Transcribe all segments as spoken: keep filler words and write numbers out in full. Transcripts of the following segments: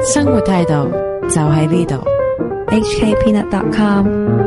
生活態度就喺呢度。H K Peanut dot com。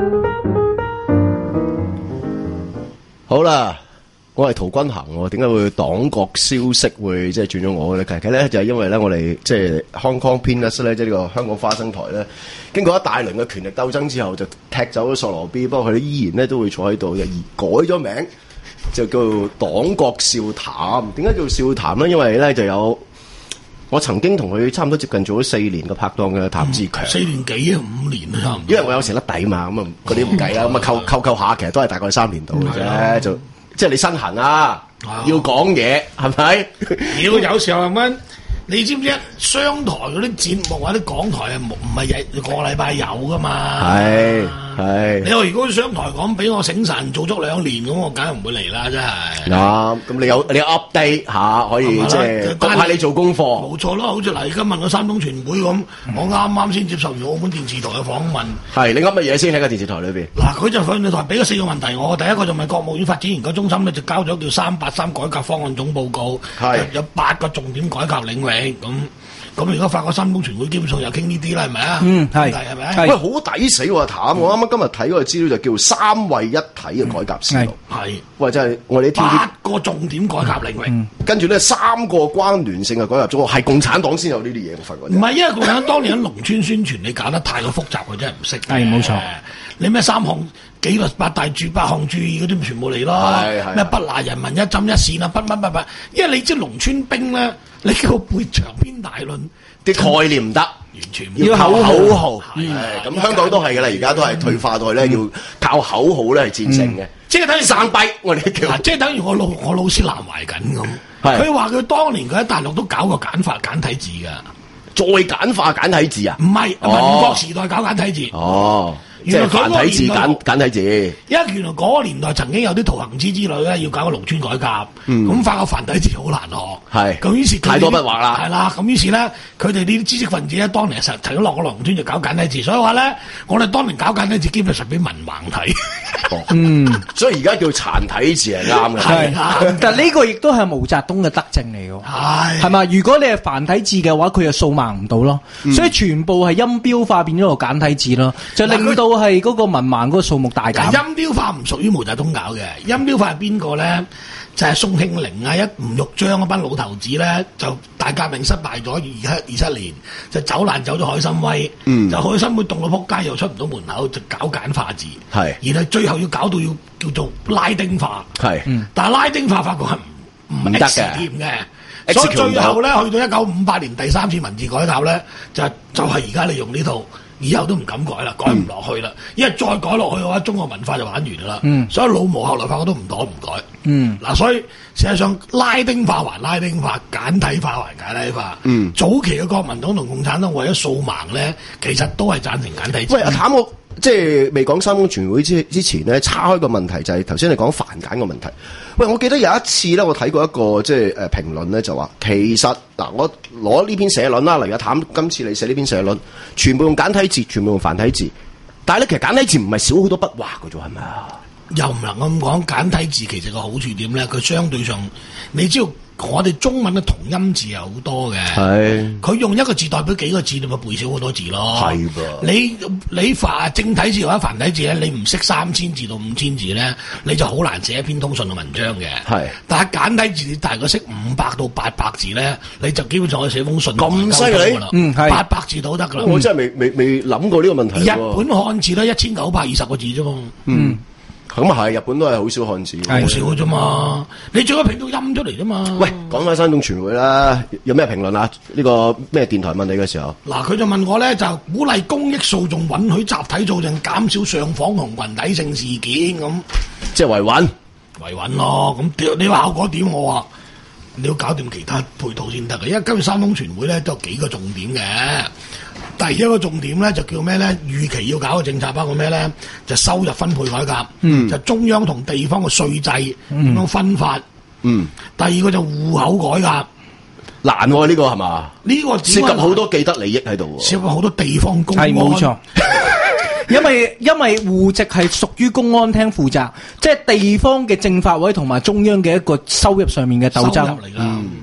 好啦，我係陶君行喎，點解會黨國消息會即係轉咗我咧？其實咧就係因為咧我哋即係 Hong Kong Peanuts 咧，即係呢個香港花生台咧，經過一大輪嘅權力鬥爭之後，就踢走咗索羅 B， 不過佢哋依然咧都會坐喺度，而改咗名就叫做黨國笑談。點解叫笑談咧？因為咧就有我曾經同佢差唔多接近做咗四年嘅拍檔嘅譚志強， 四年幾啊，五年啊，差唔多。 因為我有時甩底嘛，咁啊嗰啲唔計啦，咁啊扣扣扣下，其實都係大概三年度嘅啫，就即係你身痕啊，要講嘢係咪？ 要有時候咁樣，你知唔知商台嗰啲節目或者港台啊，唔係日個禮拜有噶嘛？係係。你話如果商台講俾我醒神做足兩年咁，我梗係唔會嚟啦，真係。 啱，咁你有你有 update 下，可以即係講下你做功課。冇錯咯，好似嗱，今日個山東傳媒咁，我啱啱先接受完澳門電視台嘅訪問。 係你噏乜嘢先喺個電視台裏邊？ 嗱，佢就電視台俾咗四個問題我，第一個就問國務院發展研究中心咧，就交咗叫三八三改革方案總報告，係有八個重點改革領域咁。咁而家發覺山東傳媒基本上又傾呢啲啦，係咪啊？嗯，係係咪？ 喂，好抵死喎，譚！我啱啱今日睇嗰個資料就叫三位一體嘅改革思路。係，喂，真係我哋啲八個重點改革領域， 跟住咧三個關聯性嘅改革中，係共產黨先有呢啲嘢，我發覺。 唔係，因為共產黨當年喺農村宣傳，你搞得太過複雜，佢真係唔識。係冇錯。你咩三項紀律八大注八項注意嗰啲全部嚟咯，咩不拿人民一針一線啊，不乜乜乜，因為你知農村兵咧，你叫佢背長篇大論， 啲概念唔得， 完全要口口號。咁香港都係㗎啦，而家都係退化到咧，要靠口號咧係戰勝嘅， 即係等於生逼我哋叫， 即係等於我老我老師南懷瑾咁，佢話佢當年佢喺大陸都搞過簡化簡體字㗎， 再簡化簡體字啊？ 唔係民國時代搞簡體字。哦。 即係繁體字簡簡體字， 因為原來嗰個年代曾經有啲圖行之之類咧，要搞個農村改革，咁發覺繁體字好難學，係咁於是太多筆畫啦， 係啦，咁於是咧，佢哋呢啲知識分子咧，當年實曾經落個農村就搞簡體字，所以話咧，我哋當年搞簡體字基本上俾文盲睇， 嗯，所以而家叫殘體字係啱嘅， 係，但呢個亦都係毛澤東嘅德政嚟嘅，係係嘛？如果你係繁體字嘅話，佢就掃盲唔到咯，所以全部係音標化變咗個簡體字咯，就令到。係嗰個文盲嗰個數目大減。 音標化唔屬於毛澤東搞嘅，音標化係邊個咧？就係、是、宋慶齡啊，一吳玉章嗰班老頭子咧，就大革命失敗咗二七二七年，就走難走咗海參崴，嗯、就海參崴凍到撲街，又出唔到門口，就搞簡化字。係，然後最後要搞到要叫做拉丁化。係，嗯、但係拉丁化發覺係唔唔得嘅。所以最後咧，去到一九五八年第三次文字改革咧，就就係而家你用呢套。以後都唔敢改啦，改唔落去啦，嗯、因為再改落去嘅話，中國文化就玩完噶啦。嗯，所以老毛後來發覺都唔妥唔改。嗯，嗱、啊，所以事實上拉丁化還拉丁化，簡體化還簡體化。嗯，早期嘅國民黨同共產黨為咗掃盲咧，其實都係贊成簡體字。 喂，阿譚我即係未講三中全會之之前咧，叉開個問題就係頭先你講繁簡個問題。喂，我記得有一次咧，我睇過一個即係誒評論咧，就話其實嗱，我攞呢篇社論啦，例如阿譚今次你寫呢篇社論，全部用簡體字，全部用繁體字，但係咧其實簡體字唔係少好多筆畫嘅啫，係咪啊？ 又唔能咁講，簡體字其實個好處點咧？佢相對上，你知道我哋中文嘅同音字有好多嘅，係佢用一個字代表幾個字，你咪背少好多字咯。係噃，你你繁正體字或者繁體字咧，你唔識三千字到五千字咧，你就好難寫一篇通訊嘅文章嘅。係，但係簡體字你大概識五百到八百字咧，你就基本上可以寫封信咁犀利。嗯，係八百字都得噶啦。 我真係未未未諗過呢個問題。 日本漢字咧一千九百二十個字啫嘛。嗯。 咁啊係，日本都係好少漢字， 好少嘅啫嘛。你最多拼到音出嚟啫嘛。喂， 講翻山東傳媒啦，有咩評論啊？呢個咩電台問你嘅時候， 嗱，佢就問我咧，就鼓勵公益訴訟，允許集體訴訟，減少上訪同群體性事件咁， 即係維穩， 維穩咯。咁你話效果點？我話你要搞掂其他配套先得嘅，因為今日山東傳媒咧都有幾個重點嘅。第一個重點咧就叫咩咧？預期要搞嘅政策包括咩咧？就收入分配改革，嗯、就中央同地方嘅稅制點樣分法。嗯、第二個就戶口改革， 難喎、啊、呢、呢個係嘛？呢個涉及好多既得利益喺度， 涉及好多地方公安。 係冇錯，因為因為戶籍係屬於公安廳負責，即係地方嘅政法委同埋中央嘅一個收入上面嘅鬥爭嚟㗎。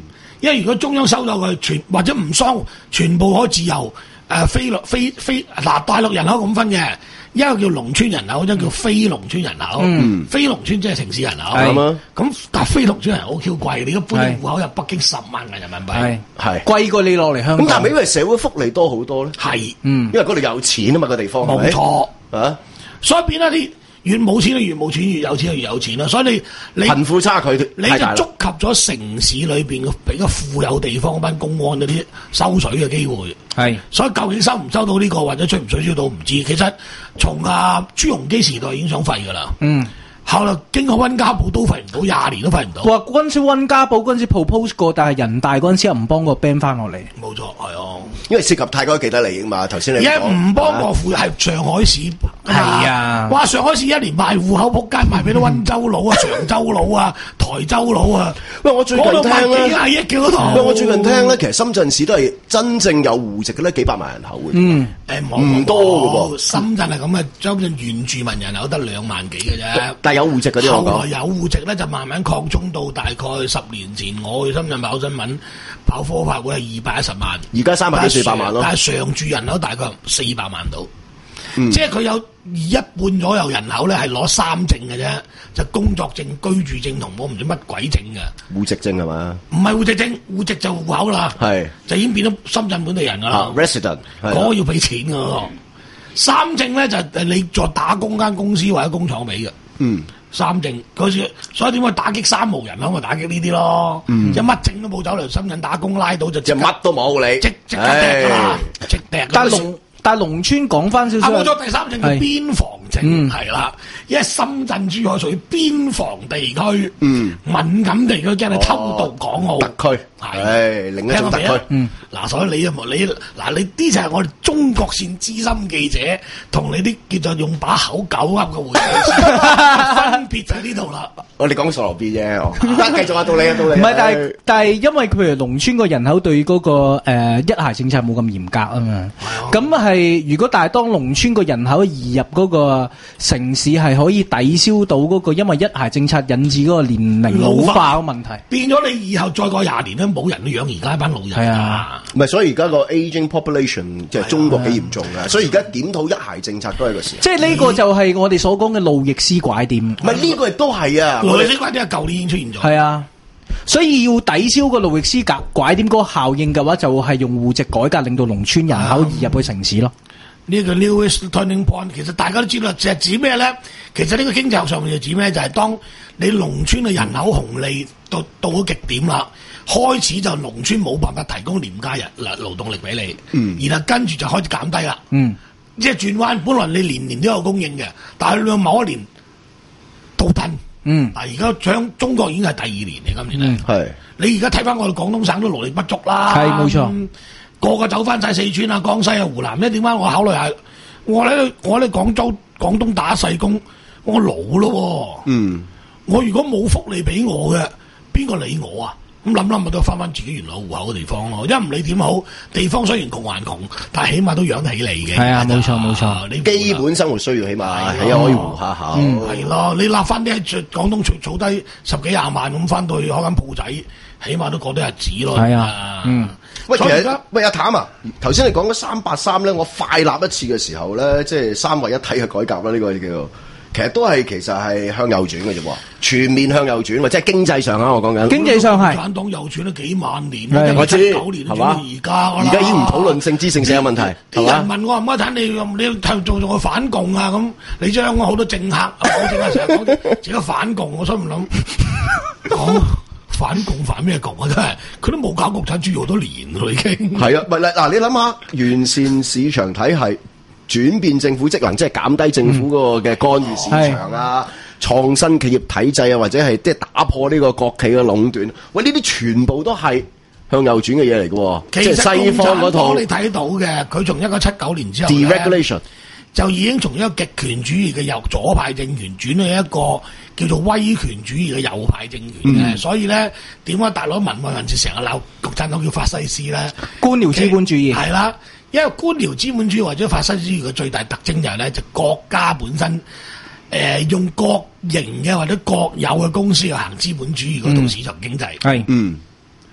因為如果中央收咗佢，全或者唔收，全部可以自由誒、呃、非陸非非嗱大陸人口咁分嘅。一個叫農村人口，一個叫非農村人口。嗯、非農村即係城市人口。係啊。咁但係非農村人好 Q 貴，你而家搬戶口入北京十萬銀人民幣， 係貴過你落嚟香港。 咁但係因為社會福利多好多咧。 係， 嗯，因為嗰度有錢啊嘛，個地方。 冇錯啊， 所以變咗啲越冇錢越冇錢，越有錢就越有錢啦。所以你你貧富差距你就觸及咗城市裏邊嘅比較富有地方嗰班公安嗰啲收水嘅機會。係，所以究竟收唔收到呢、這個或者取唔取消到唔知。其實從阿朱鎔基時代已經想廢噶啦。嗯。後來經過溫家寶都廢唔到，廿年都廢唔到。 話嗰陣時溫家寶嗰陣時 propose 過，但係人大嗰陣時又唔幫個 ban 翻落嚟。 冇錯，係啊， 因為涉及太多既得利益嘛。頭先你而家唔幫國庫係上海市。係啊，哇！上海市一年賣戶口仆街，賣俾啲溫州佬啊、常州佬啊、台州佬啊。 喂，我最近聽咧， 幾廿億嘅嗰度。 喂，我最近聽咧，其實深圳市都係真正有戶籍嘅咧，幾百萬人口嘅。 嗯，誒唔多嘅噃。 深圳係咁嘅，深圳原住民人口得兩萬幾嘅啫。 但係有戶籍嗰啲我講。 後來有戶籍咧，就慢慢擴充到大概十年前，我去深圳跑新聞、跑科發會係二百一十萬。 而家三百幾四百萬咯。 但係常住人口大概四百萬到。嗯、即係佢有一半左右人口咧係攞三證嘅啫，就工作證、居住證同我唔知乜鬼證嘅戶籍證係嘛？ 唔係戶籍證，戶籍就戶口啦，係就已經變咗深圳本地人噶啦。 啊、resident 嗰個要俾錢噶，嗯、三證咧就係你再打工間公司或者工廠俾嘅。嗯，三證嗰時，所以點解打擊三無人口咪打擊呢啲咯？嗯，即係乜證都冇走嚟深圳打工拉到就即乜都冇你， 即即刻掟噶啦，即掟。 但係農但係農村講翻少少， 冇咗第三證叫邊防證，係啦，因為深圳珠海屬於邊防地區，嗯，敏感地區，驚你偷渡港澳特區，係另一種特區。嗯，嗱，所以你啊，你嗱，你啲就係我哋中國線資深記者同你啲叫做用把口狗噏嘅回事，分別就喺呢度啦。我哋講傻羅 B 啫，得繼續啊，到你啊，到你。唔係，但係但係因為譬如農村個人口對嗰個誒一孩政策冇咁嚴格啊嘛，咁係。係如果但係當農村個人口移入嗰個城市，係可以抵消到嗰個因為一孩政策引致嗰個年齡老化嘅問題，變咗你以後再過廿年咧，冇人去養而家一班老人。係啊，唔係，所以而家個 aging population 即係中國幾嚴重嘅，所以而家檢討一孩政策都係個事。即係呢個就係我哋所講嘅路易斯拐點。唔係呢個亦都係啊，路易斯拐點係舊年已經出現咗。係啊。所以要抵消個路易斯格拐點嗰個效應嘅話，就係用戶籍改革令到農村人口移入去城市咯。呢、嗯這個 Lewis turning point 其實大家都知道，就係指咩咧？其實呢個經濟學上面就指咩？就係、是、當你農村嘅人口紅利到到咗極點啦，開始就農村冇辦法提供廉價人嗱勞動力俾你，嗯，然後跟住就開始減低啦，嗯，即係轉彎，本來你年年都有供應嘅，但係你某一年倒退。嗯，嗱，而家將中國已經係第二年嚟，今年咧，係、嗯、你而家睇翻我哋廣東省都勞力不足啦，係冇錯，嗯、個個走翻晒四川啊、江西啊、湖南咧，點解我考慮下？我喺我喺廣州、廣東打細工，我老咯，嗯，我如果冇福利俾我嘅，邊個理我啊？咁諗諗咪都翻翻自己原來戶口嘅地方咯，因為唔理點好，地方雖然窮還窮，但係起碼都養得起你嘅。係啊，冇錯冇錯，你基本生活需要起碼係可以糊下口。係咯，你立翻啲喺廣東儲低十幾廿萬咁翻到去開間鋪仔，起碼都過得日子咯。係啊，嗯。喂，其實喂阿譚啊，頭先你講嗰三八三咧，我快立一次嘅時候咧，即係三位一體嘅改革啦，呢個叫做。其實都係，其實係向右轉嘅啫喎，全面向右轉，即係經濟上啊！我講緊經濟上係。共產黨右轉咗幾萬年，我知九年轉到而家，而家已經唔討論政治性性嘅問題。啲人問我唔該睇你，你做做做反共啊咁？你將好多政客，好政客成日講自己反共，我心唔諗講反共反咩共啊？真係佢都冇搞國產豬肉好多年咯，已經。係啊，唔係嗱，你諗下完善市場體系。轉變政府職能，即係減低政府嗰個嘅干預市場啊，創、嗯、新企業體制啊，或者係即係打破呢個國企嘅壟斷。喂，呢啲全部都係向右轉嘅嘢嚟嘅，即係西方嗰套。你睇到嘅，佢從一九七九年之後 deregulation 就已經從一個極權主義嘅右左派政權轉去一個叫做威權主義嘅右派政權嘅。嗯、所以咧，點解大佬民運人士成日鬧共產黨叫法西斯咧？官僚資本主義係啦。因為官僚資本主義或者法西斯主義嘅最大特徵就係咧，就國家本身誒、呃、用國營嘅或者國有嘅公司去行資本主義嗰套市場經濟。係嗯，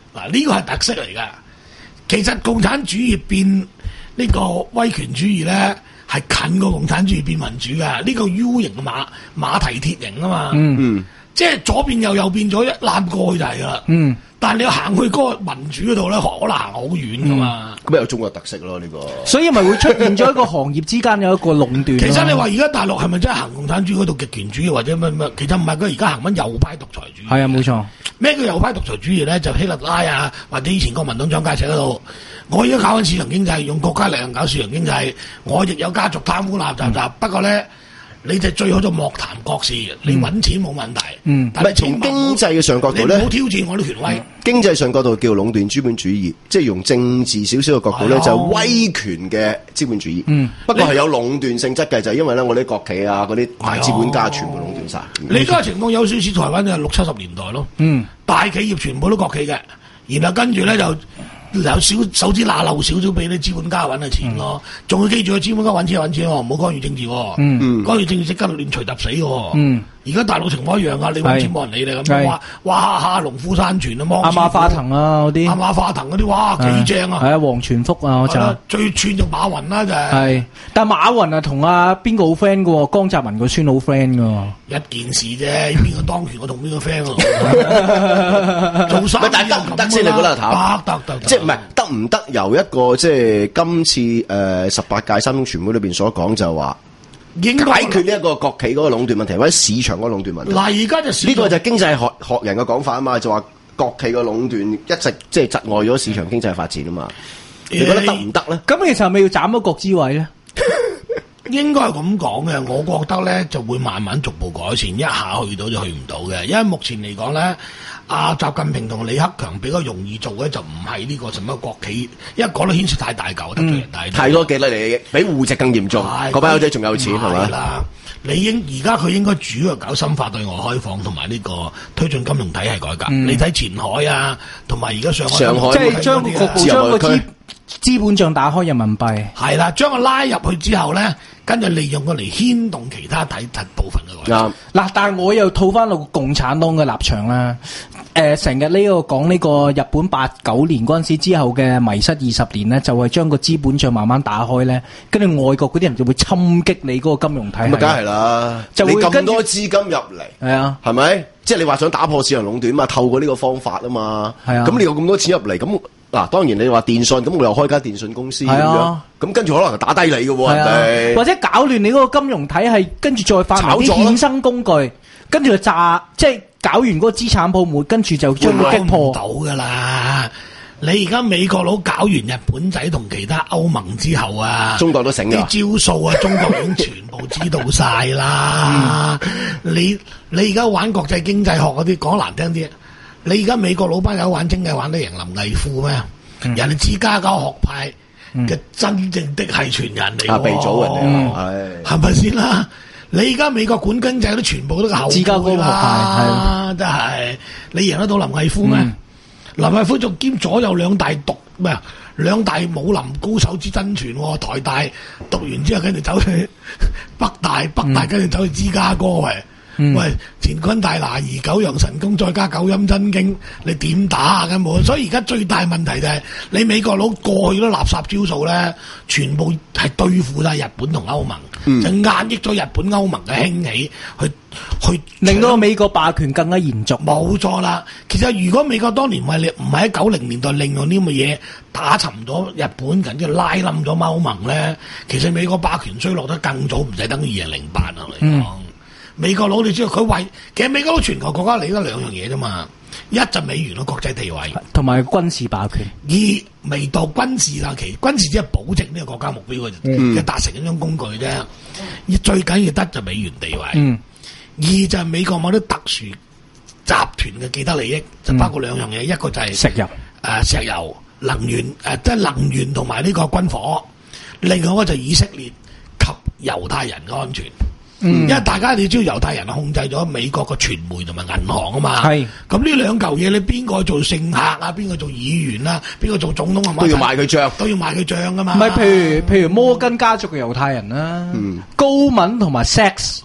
嗱，呢個係特色嚟㗎。其實共產主義變呢個威權主義咧，係近過共產主義變民主㗎。呢個 U 型嘅馬馬蹄鐵型啊嘛， 嗯嗯， 即係左邊右右變咗一攬過去就係㗎啦。嗯。但係你要行去嗰個民主嗰度咧，可能行好遠噶嘛。 咁、嗯、有中國特色咯呢、呢個。 所以咪會出現咗一個行業之間有一個壟斷。 其實你話而家大陸係咪真係行共產主義嗰度極權主義或者乜乜？其實唔係，佢而家行緊右派獨裁主義。係啊，冇錯。咩叫右派獨裁主義咧？就希特拉啊，或者以前國民黨蔣介石嗰度，我而家搞緊市場經濟，用國家力量搞市場經濟，我亦有家族貪污垃雜雜。嗯、不過咧。你就最好就莫談國事，你揾錢冇問題。嗯，但係從經濟嘅上角度咧， 你唔好挑戰我啲權威。 嗯、經濟上角度叫壟斷資本主義，即係用政治少少嘅角度咧，就係威權嘅資本主義。嗯，不過係有壟斷性質嘅，就係因為咧，我啲國企啊，嗰啲大資本家全部壟斷晒。 你而家嘅情況有少少似台灣嘅六七十年代咯。嗯，大企業全部都國企嘅，然後跟住咧就。有少手指罅漏少少俾啲資本家揾嘅錢咯，仲、嗯、要記住個資本家揾錢揾錢喎，唔好干預政治喎。嗯，干預政治即刻亂錘揼死喎。嗯，而家大陸情況一樣噶，你揾錢冇人理你咁樣，哇哇下下農夫山泉啊，阿馬化騰啊嗰啲，阿馬化騰嗰啲，哇幾正啊！係啊，黃全福啊，我就最串就馬雲啦就係。係，但係馬雲啊同阿邊個好 friend 嘅喎？江澤民個孫好 friend 嘅喎。一件事啫，邊個當權我同邊個 friend 啊？做生意但係得唔得先？你覺得得得得，即係唔係得唔得？由一個即係今次誒十八屆三中全會裏邊所講就話。解決呢一個國企嗰個壟斷問題，或者市場嗰個壟斷問題。嗱，而家就呢個就係經濟學學人嘅講法啊嘛，就話國企個壟斷一直即係窒礙咗市場經濟發展啊嘛。你覺得得唔得咧？咁其實係咪要斬咗國資委咧？應該係咁講嘅，我覺得咧就會慢慢逐步改善，一下去到就去唔到嘅。因為目前嚟講咧，阿習近平同李克強比較容易做嘅就唔係呢個什麼國企，因為講得牽涉太大嚿，得罪人大。太多幾多利益，比戶籍更嚴重。嗰班友仔仲有錢係咪？啦，你應而家佢應該主要搞深化對外開放同埋呢個推進金融體系改革。嗯、你睇前海啊，同埋而家上海，上海即係將個將個資資本帳打開人民幣。係啦，將佢拉入去之後咧。跟住利用佢嚟牽動其他體體部分嘅嗱，嗱，但係我又套翻到共產黨嘅立場啦。誒、呃，成日呢個講呢個日本八九年嗰陣時之後嘅迷失二十年咧，就係、是、將個資本帳慢慢打開咧，跟住外國嗰啲人就會侵擊你嗰個金融體系。咁啊，梗係啦，就會你咁多資金入嚟，係啊，係咪？即係你話想打破市場壟斷嘛？透過呢個方法啊嘛，係啊。咁你有咁多錢入嚟咁。嗱，當然你話電信，咁我又開間電信公司咁樣，咁跟住可能打低你嘅喎，人哋或者搞亂你嗰個金融體系，跟住再發明啲衍生工具，跟住就炸，即係搞完嗰個資產泡沫，跟住就將佢擊破到噶啦。你而家美國佬搞完日本仔同其他歐盟之後啊，中國都醒嘅啲招數啊，中國已經全部知道晒啦。嗯、你你而家玩國際經濟學嗰啲，講難聽啲。你而家美國老班友玩經濟玩得贏林毅夫咩？嗯、人哋芝加哥學派嘅真正的係傳人嚟，啊，鼻祖人哋係係咪先啦？你而家美國管經濟都全部都係後芝加哥學派係，真係你贏得到林毅夫咩？嗯、林毅夫仲兼左右兩大獨咩啊？兩大武林高手之真傳，台大讀完之後跟住走去北大，北大跟住走去芝加哥喂。嗯、喂，乾坤大拿二九陽神功再加九陰真經，你點打啊？根本，所以而家最大問題就係、是、你美國佬過去啲垃圾招數咧，全部係對付晒日本同歐盟，嗯、就壓抑咗日本歐盟嘅興起，去去令到美國霸權更加延續。冇錯啦，其實如果美國當年唔係唔係喺九零年代利用呢咁嘅嘢打沉咗日本，跟住拉冧咗歐盟咧，其實美國霸權衰落得更早，唔使等於二零零八啊嚟講。嗯美國佬你知道佢為其實美國佬全球國家理得兩樣嘢啫嘛，一就美元嘅國際地位，同埋軍事霸權；二未到軍事啦，其軍事只係保證呢個國家目標嘅，嘅達、嗯、成一種工具啫。而最緊要得就美元地位，嗯、二就係美國某啲特殊集團嘅既得利益，就包括兩樣嘢，嗯、一個就係石油，誒、呃、石油能源，誒、呃、即係能源同埋呢個軍火；另外一個就係以色列及猶太人嘅安全。嗯，因為大家你知道猶太人控制咗美國嘅傳媒同埋銀行啊嘛，係咁呢兩嚿嘢，你邊個做政客啊，邊個做議員啊，邊個做總統啊，都要賣佢帳，都要賣佢帳噶嘛。唔係，譬如譬如摩根家族嘅猶太人啦，嗯、高敏同埋 Sachs，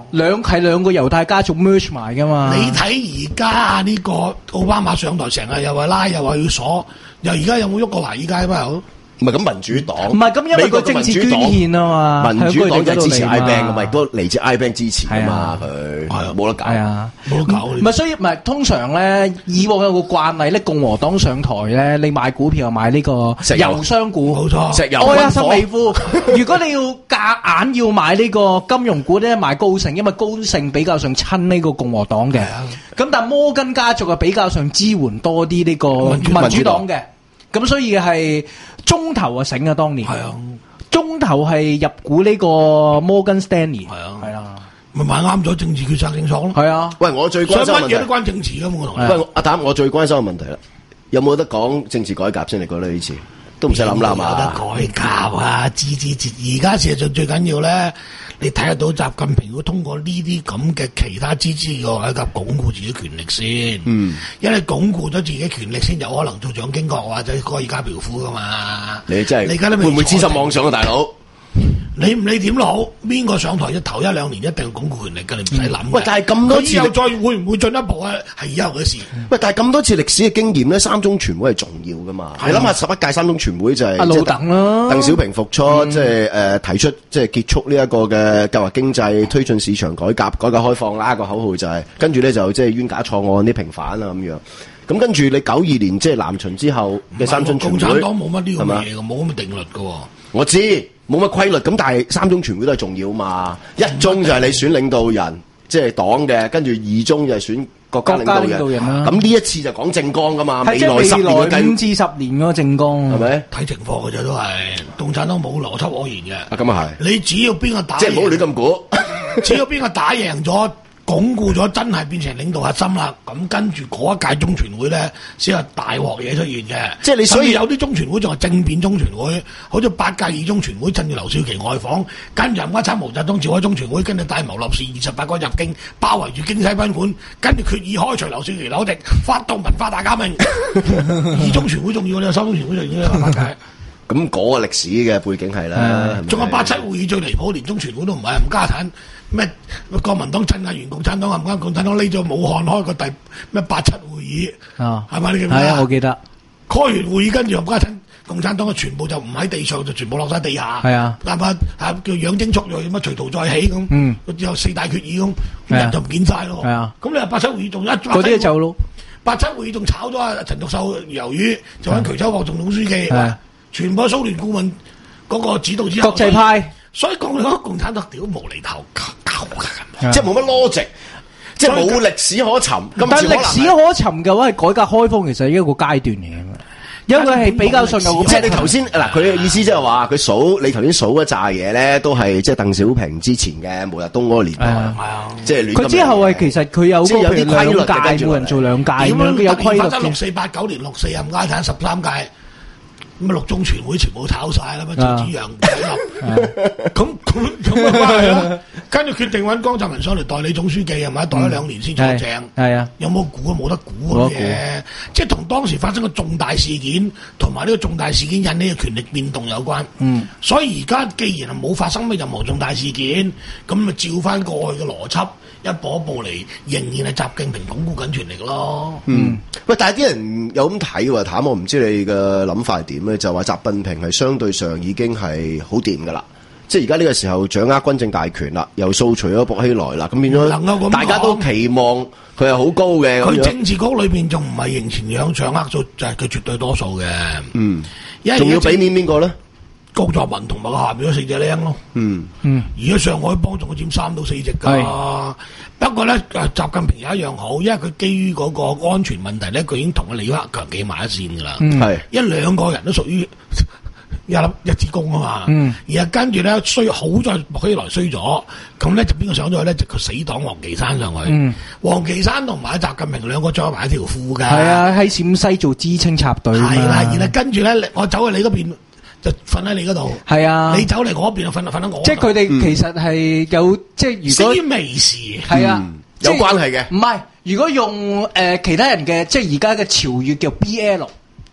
兩係兩個猶太家族 merge 埋噶嘛。 你睇而家呢個奧巴馬上台，成日又話拉，又話要鎖，又而家有冇喐過華爾街吧？ 唔係咁民主黨， 唔係咁，因為個政治捐獻啊嘛， 民主黨就係支持 iBank 噶嘛，亦都嚟自 iBank 支持噶嘛，佢係冇得搞， 係啊， 冇得搞。 唔係，所以唔係通常咧，以往有個慣例咧，共和黨上台咧，你買股票又買呢個油商股， 冇錯， 石油、 埃克森美孚。如果你要夾硬要買呢個金融股咧，買高盛，因為高盛比較上親呢個共和黨嘅。咁但係摩根家族啊比較上支援多啲呢個民主黨嘅。咁所以係中投啊醒啊當年，係啊，中投係入股呢個摩根 Stanley， 係啊，係啊， 咪買啱咗政治決策正爽咯， 係啊。 喂，我最關心乜嘢都關政治噶嘛，我同你。 喂，阿膽，我最關心嘅問題啦，有冇得講政治改革先？你覺得呢次都唔使諗啦嘛？ 有得改革啊，支支支！而家事實上最緊要咧，你睇得到習近平會通過呢啲咁嘅其他支持嘅改革，鞏固自己權力先。嗯，因為鞏固咗自己權力先有可能做蔣經國或者戈爾加苗夫噶嘛。 你真係， 你而家都會唔會痴心妄想啊，大佬？ 你唔理點都好，邊個上台一頭一兩年一定要鞏固權力㗎，你唔使諗。 喂，但係咁多次， 又再會唔會進一步啊？係以後嘅事。 喂，但係咁多次歷史嘅經驗咧，三中全會係重要噶嘛？你諗下十一屆三中全會就係阿老鄧啦， 鄧小平復出，即係誒提出即係結束呢一個嘅計劃經濟，推進市場改革、改革開放啦，個口號就係跟住咧就即係冤假錯案啲平反啊咁樣。咁跟住你九二年即係南巡之後嘅三中全會， 共產黨冇乜呢個嘢嘅，冇咁嘅定律嘅。 我知冇乜規律，咁但係三中全會都係重要嘛。一中就係你選領導人，即係黨嘅，跟住二中就係選國家領導人啦。咁呢一次就講政綱噶嘛，未來十年嘅五至十年嗰個政綱係咪？ 睇情況嘅啫，都係共產黨冇邏輯可言嘅。 啊，咁啊係。 你只要邊個打， 即係唔好亂咁估。 只要邊個打贏咗，鞏固咗，真係變成領導核心啦。咁跟住嗰一屆中全會咧，先係大鑊嘢出現嘅。 即係你所以有啲中全會仲係政變中全會，好似八屆二中全會，趁住劉少奇外訪，跟住冚家鏟毛澤東召開中全會，跟住帶牟立士二十八個入京，包圍住京西賓館，跟住決議開除劉少奇、劉迪，發動文化大革命。二中全會重要，你三中全會就已經係八屆。 咁嗰個歷史嘅背景係啦， 仲有八七會議最離譜，連中全會都唔係冚家產咩？國民黨鎮壓完共產黨，冚家共產黨匿咗武漢開個第咩八七會議啊？ 係咪你記唔記得？ 係啊，我記得。 開完會議跟住冚家產共產黨嘅全部就唔喺地上，就全部落晒地下。係啊，係嘛？係叫養精蓄銳，乜隨途再起咁。嗯，有四大決議咁，人就唔見晒咯。係啊，咁你話八七會議仲一嗰啲就咯。 八七會議仲炒咗阿陳獨秀魷魚，就揾瞿秋國總統書記。全部蘇聯顧問嗰個指導之後， 國際派， 所以講嗰個共產黨屌無厘頭搞嘅， 即係冇乜邏輯，即係冇歷史可尋。 但係歷史可尋嘅話，係改革開放其實係一個階段嚟嘅嘛，因為係比較上有即係你頭先嗱，佢嘅意思即係話佢數你頭先數一紮嘢咧，都係即係鄧小平之前嘅毛澤東嗰個年代，係啊，即係佢之後係其實佢有有啲規律嘅， 冇人做兩屆咁樣，佢有規律嘅。 六四八九年六四冚家鏟十三屆。咁啊，六中全會全部炒晒啦，乜趙紫陽睇落，咁咁咁啊係啦，跟住決定揾江澤民上嚟代理總書記，係咪代咗兩年先坐正？係啊，有冇估啊？冇得估嘅嘢，即係同當時發生嘅重大事件，同埋呢個重大事件引起嘅權力變動有關。嗯，所以而家既然係冇發生咩任何重大事件，咁咪照翻過去嘅邏輯，一步一步嚟，仍然係習近平鞏固緊權力咯。 嗯，喂，但係啲人有咁睇喎，譚，我唔知你嘅諗法係點。就話習近平係相對上已經係好掂噶啦，即係而家呢個時候掌握軍政大權啦，又掃除咗薄熙來啦，咁變咗大家都期望佢係好高嘅。 佢政治局裏邊仲唔係形前樣掌握咗，就係佢絕對多數嘅。嗯， 仲要俾面邊個咧？ 高作文同埋個下邊嗰四隻僆咯。嗯嗯，而家上海幫仲佔三到四隻噶。不過咧，習近平有一樣好，因為佢基於嗰個安全問題咧，佢已經同阿李克強企埋一線噶啦。係，一兩個人都屬於一粒一支公啊嘛。嗯，而係跟住咧衰，好在薄熙來衰咗，咁咧就邊個上咗去咧？就個死黨王岐山上去。嗯，王岐山同埋習近平兩個着埋一條褲噶。係啊，喺陝西做知青插隊。係啦，然後跟住咧，我走去你嗰邊。就瞓喺你嗰度，係啊！你走嚟嗰邊就瞓，瞓喺我。即係佢哋其實係有，嗯、即係如果非微時係啊，嗯、有關係嘅。唔係，如果用誒、呃、其他人嘅，即係而家嘅潮語叫 B L，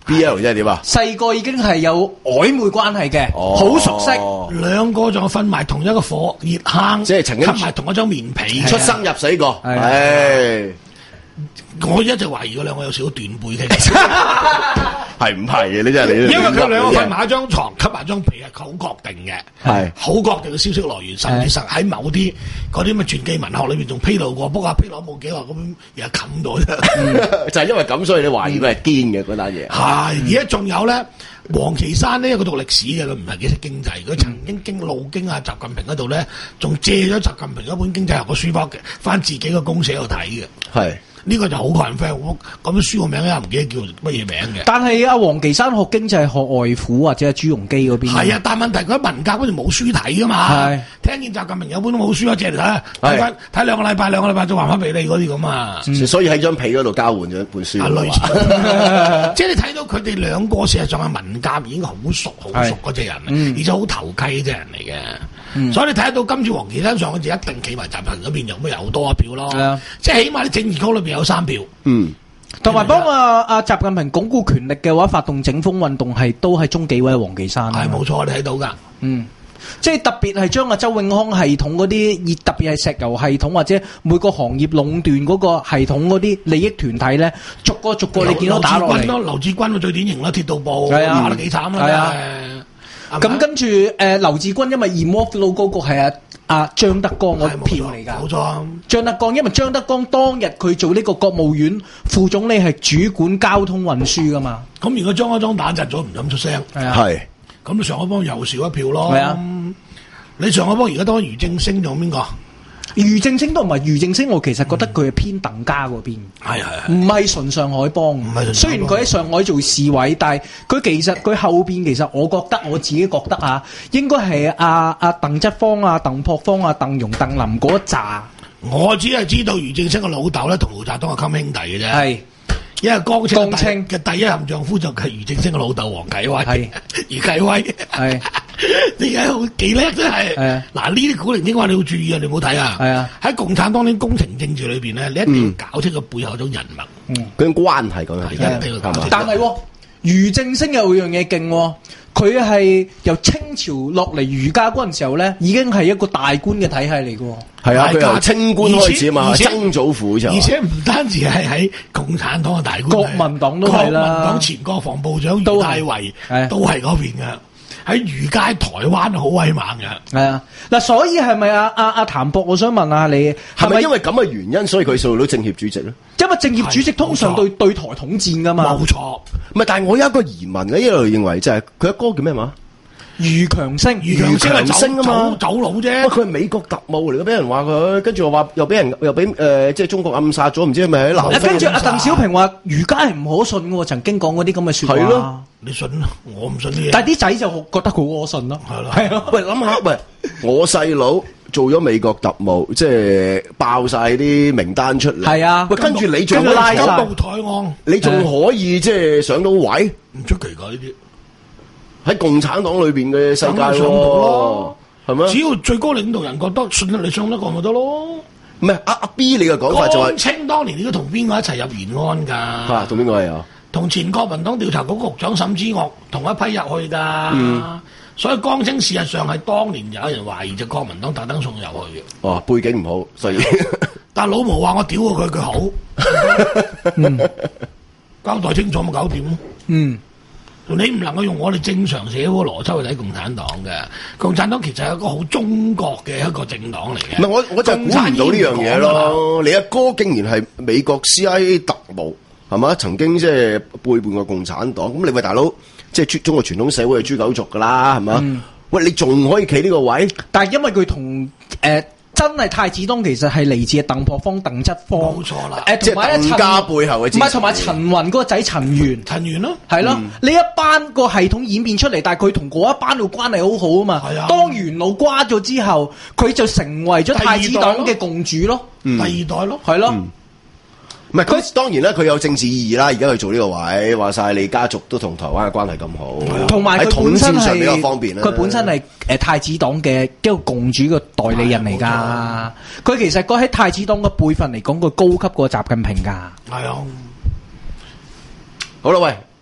B L 即係點啊？ 細個已經係有曖昧關係嘅，好、哦、熟悉， 兩個仲瞓埋同一個火熱坑， 即係曾經吸埋同一張棉被， 出生入死過。係， 我一直懷疑嗰兩個有少少斷背嘅， 係唔係嘅？你真係你， 因為佢兩個瞓埋一張床，吸埋張被係好確定嘅，係好確定嘅消息來源，甚至實喺某啲嗰啲咁嘅傳記文學裏邊仲披露過，不過披露冇幾耐咁又冚到啫， 就係因為咁，所以你懷疑佢係堅嘅嗰單嘢。係， 而家仲有咧，黃岐山呢，佢讀歷史嘅，佢唔係幾識經濟，佢曾經經路經啊習近平嗰度咧，仲借咗習近平一本經濟學嘅書包嘅，翻自己個公社度睇嘅。係。呢個就好 confirm，我咁樣書個名咧唔記得叫乜嘢名嘅。 但係阿黃岐山學經濟學外父或者係朱鎔基嗰邊。係啊，但係問題佢喺文革嗰陣冇書睇噶嘛。係。聽見習近平有本好書啊，借嚟睇，睇翻睇兩個禮拜，兩個禮拜就還翻俾你嗰啲咁啊。所以喺張被嗰度交換咗一本書。啊，類似。即係你睇到佢哋兩個事實上係文革已經好熟好熟嗰隻人，而且好投機嗰隻人嚟嘅。嗯、所以你睇得到今次黃岐山上嗰次一定企埋習近平嗰邊，有咩有多一票咯？啊、即係起碼啲政治局裏邊有三票。嗯， 同埋幫阿阿習近平鞏固權力嘅話，發動整風運動係都係中紀委黃岐山。 係冇錯，你睇到㗎。 嗯，即係特別係將阿周永康系統嗰啲，特別係石油系統或者每個行業壟斷嗰個系統嗰啲利益團體咧，逐個逐個你見到打落嚟。 劉志軍最典型啦，鐵道部打得幾慘啦。 咁跟住，誒、呃，劉志軍因為 involve 到嗰個係阿阿張德江個票嚟噶，冇錯。張德江因為張德江當日佢做呢個國務院副總理係主管交通運輸噶嘛。 咁如果張德江打窒咗唔敢出聲，係啊，係。咁上海幫又少一票咯。係啊。你上海幫而家當俞正聲仲有邊個？ 俞正聲都唔係俞正聲，我其實覺得佢係偏鄧家嗰邊，係係唔係純上海幫。唔係，雖然佢喺上海做市委，但係佢其實佢後邊其實我覺得我自己覺得啊，應該係阿阿鄧則方啊、鄧樸方啊、鄧融、鄧林嗰一紮。我只係知道俞正聲個老豆咧同毛澤東係襟兄弟嘅啫。係。因為江青江青嘅第一任丈夫就係俞正聲嘅老豆黃啟威，係俞啟威，係點解好幾叻真係？嗱呢啲古靈精怪你要注意啊，你唔好睇啊！係啊，喺共產黨啲工程政治裏邊咧，你一定要搞清個背後嗰種人脈，嗯，嗰種關係咁樣，一定要搞清。但係俞正聲有樣嘢勁，佢係由清朝落嚟儒家嗰陣時候咧，已經係一個大官嘅體系嚟嘅。係啊，佢由清官開始啊嘛，曾祖父就。而且唔單止係喺共產黨嘅大官，國民黨都係啦。國民黨前國防部長俞大維都係嗰邊嘅。喺儒家台灣好威猛嘅。係啊，嗱，所以係咪阿阿阿譚博？我想問下你，係咪因為咁嘅原因，所以佢做到政協主席咧？因為政協主席通常對對台統戰噶嘛。冇錯。唔係，但係我有一個疑問嘅，一路認為就係佢阿哥叫咩話？俞強聲，俞強聲係走走走佬啫。佢係美國特務嚟嘅，俾人話佢，跟住話又俾人又俾誒，即係中國暗殺咗，唔知係咪喺南非？跟住阿鄧小平話儒家係唔可信嘅，曾經講嗰啲咁嘅說話。係咯，你信啦，我唔信啲嘢。但係啲仔就覺得佢可信咯。係咯，係咯。喂，諗下，喂，我細佬做咗美國特務，即係爆晒啲名單出嚟。係啊，喂，跟住你仲拉晒，你仲可以即係上到位，唔出奇噶呢啲。喺共產黨裏邊嘅世界咯，係咪？只要最高領導人覺得信得你上得過咪得咯。唔係阿阿 B 你嘅講法就係、是，江青當年你都同邊個一齊入延安㗎？嚇，同邊個係啊？同前國民黨調查局局長沈之岳同一批入去㗎。嗯、所以江青事實上係當年有人懷疑就國民黨特登送入去嘅。哦，背景唔好，所以。但係老毛話我屌過佢，佢好。嗯、交代清楚咪搞掂咯。嗯。你唔能夠用我哋正常社會邏輯去睇共產黨嘅，共產黨其實係一個好中國嘅一個政黨嚟嘅。唔係我我就估唔到呢樣嘢咯。你阿哥竟然係美國 C I A 特務，係嘛？曾經即係背叛過共產黨。咁你喂大佬，即係中國傳統社會係豬狗族噶啦，係嘛？嗯、喂，你仲可以企呢個位？但係因為佢同誒。真係太子黨其實係嚟自鄧樸方、鄧則方，冇錯啦。誒，同埋鄧家背後嘅，唔係同埋陳雲嗰個仔陳元，陳元咯，係咯。呢一班個系統演變出嚟，但係佢同嗰一班嘅關係好好啊嘛。係啊。當元老瓜咗之後，佢就成為咗太子黨嘅共主咯，第二代咯，係咯。唔係佢當然啦，佢有政治意義啦。而家佢做呢個位，話晒你家族都同台灣嘅關係咁好，同埋佢本身係比較方便啦。佢本身係誒太子黨嘅一個共主嘅代理人嚟㗎。佢其實佢喺太子黨嘅輩分嚟講，佢高級過習近平㗎。係啊。好啦，喂，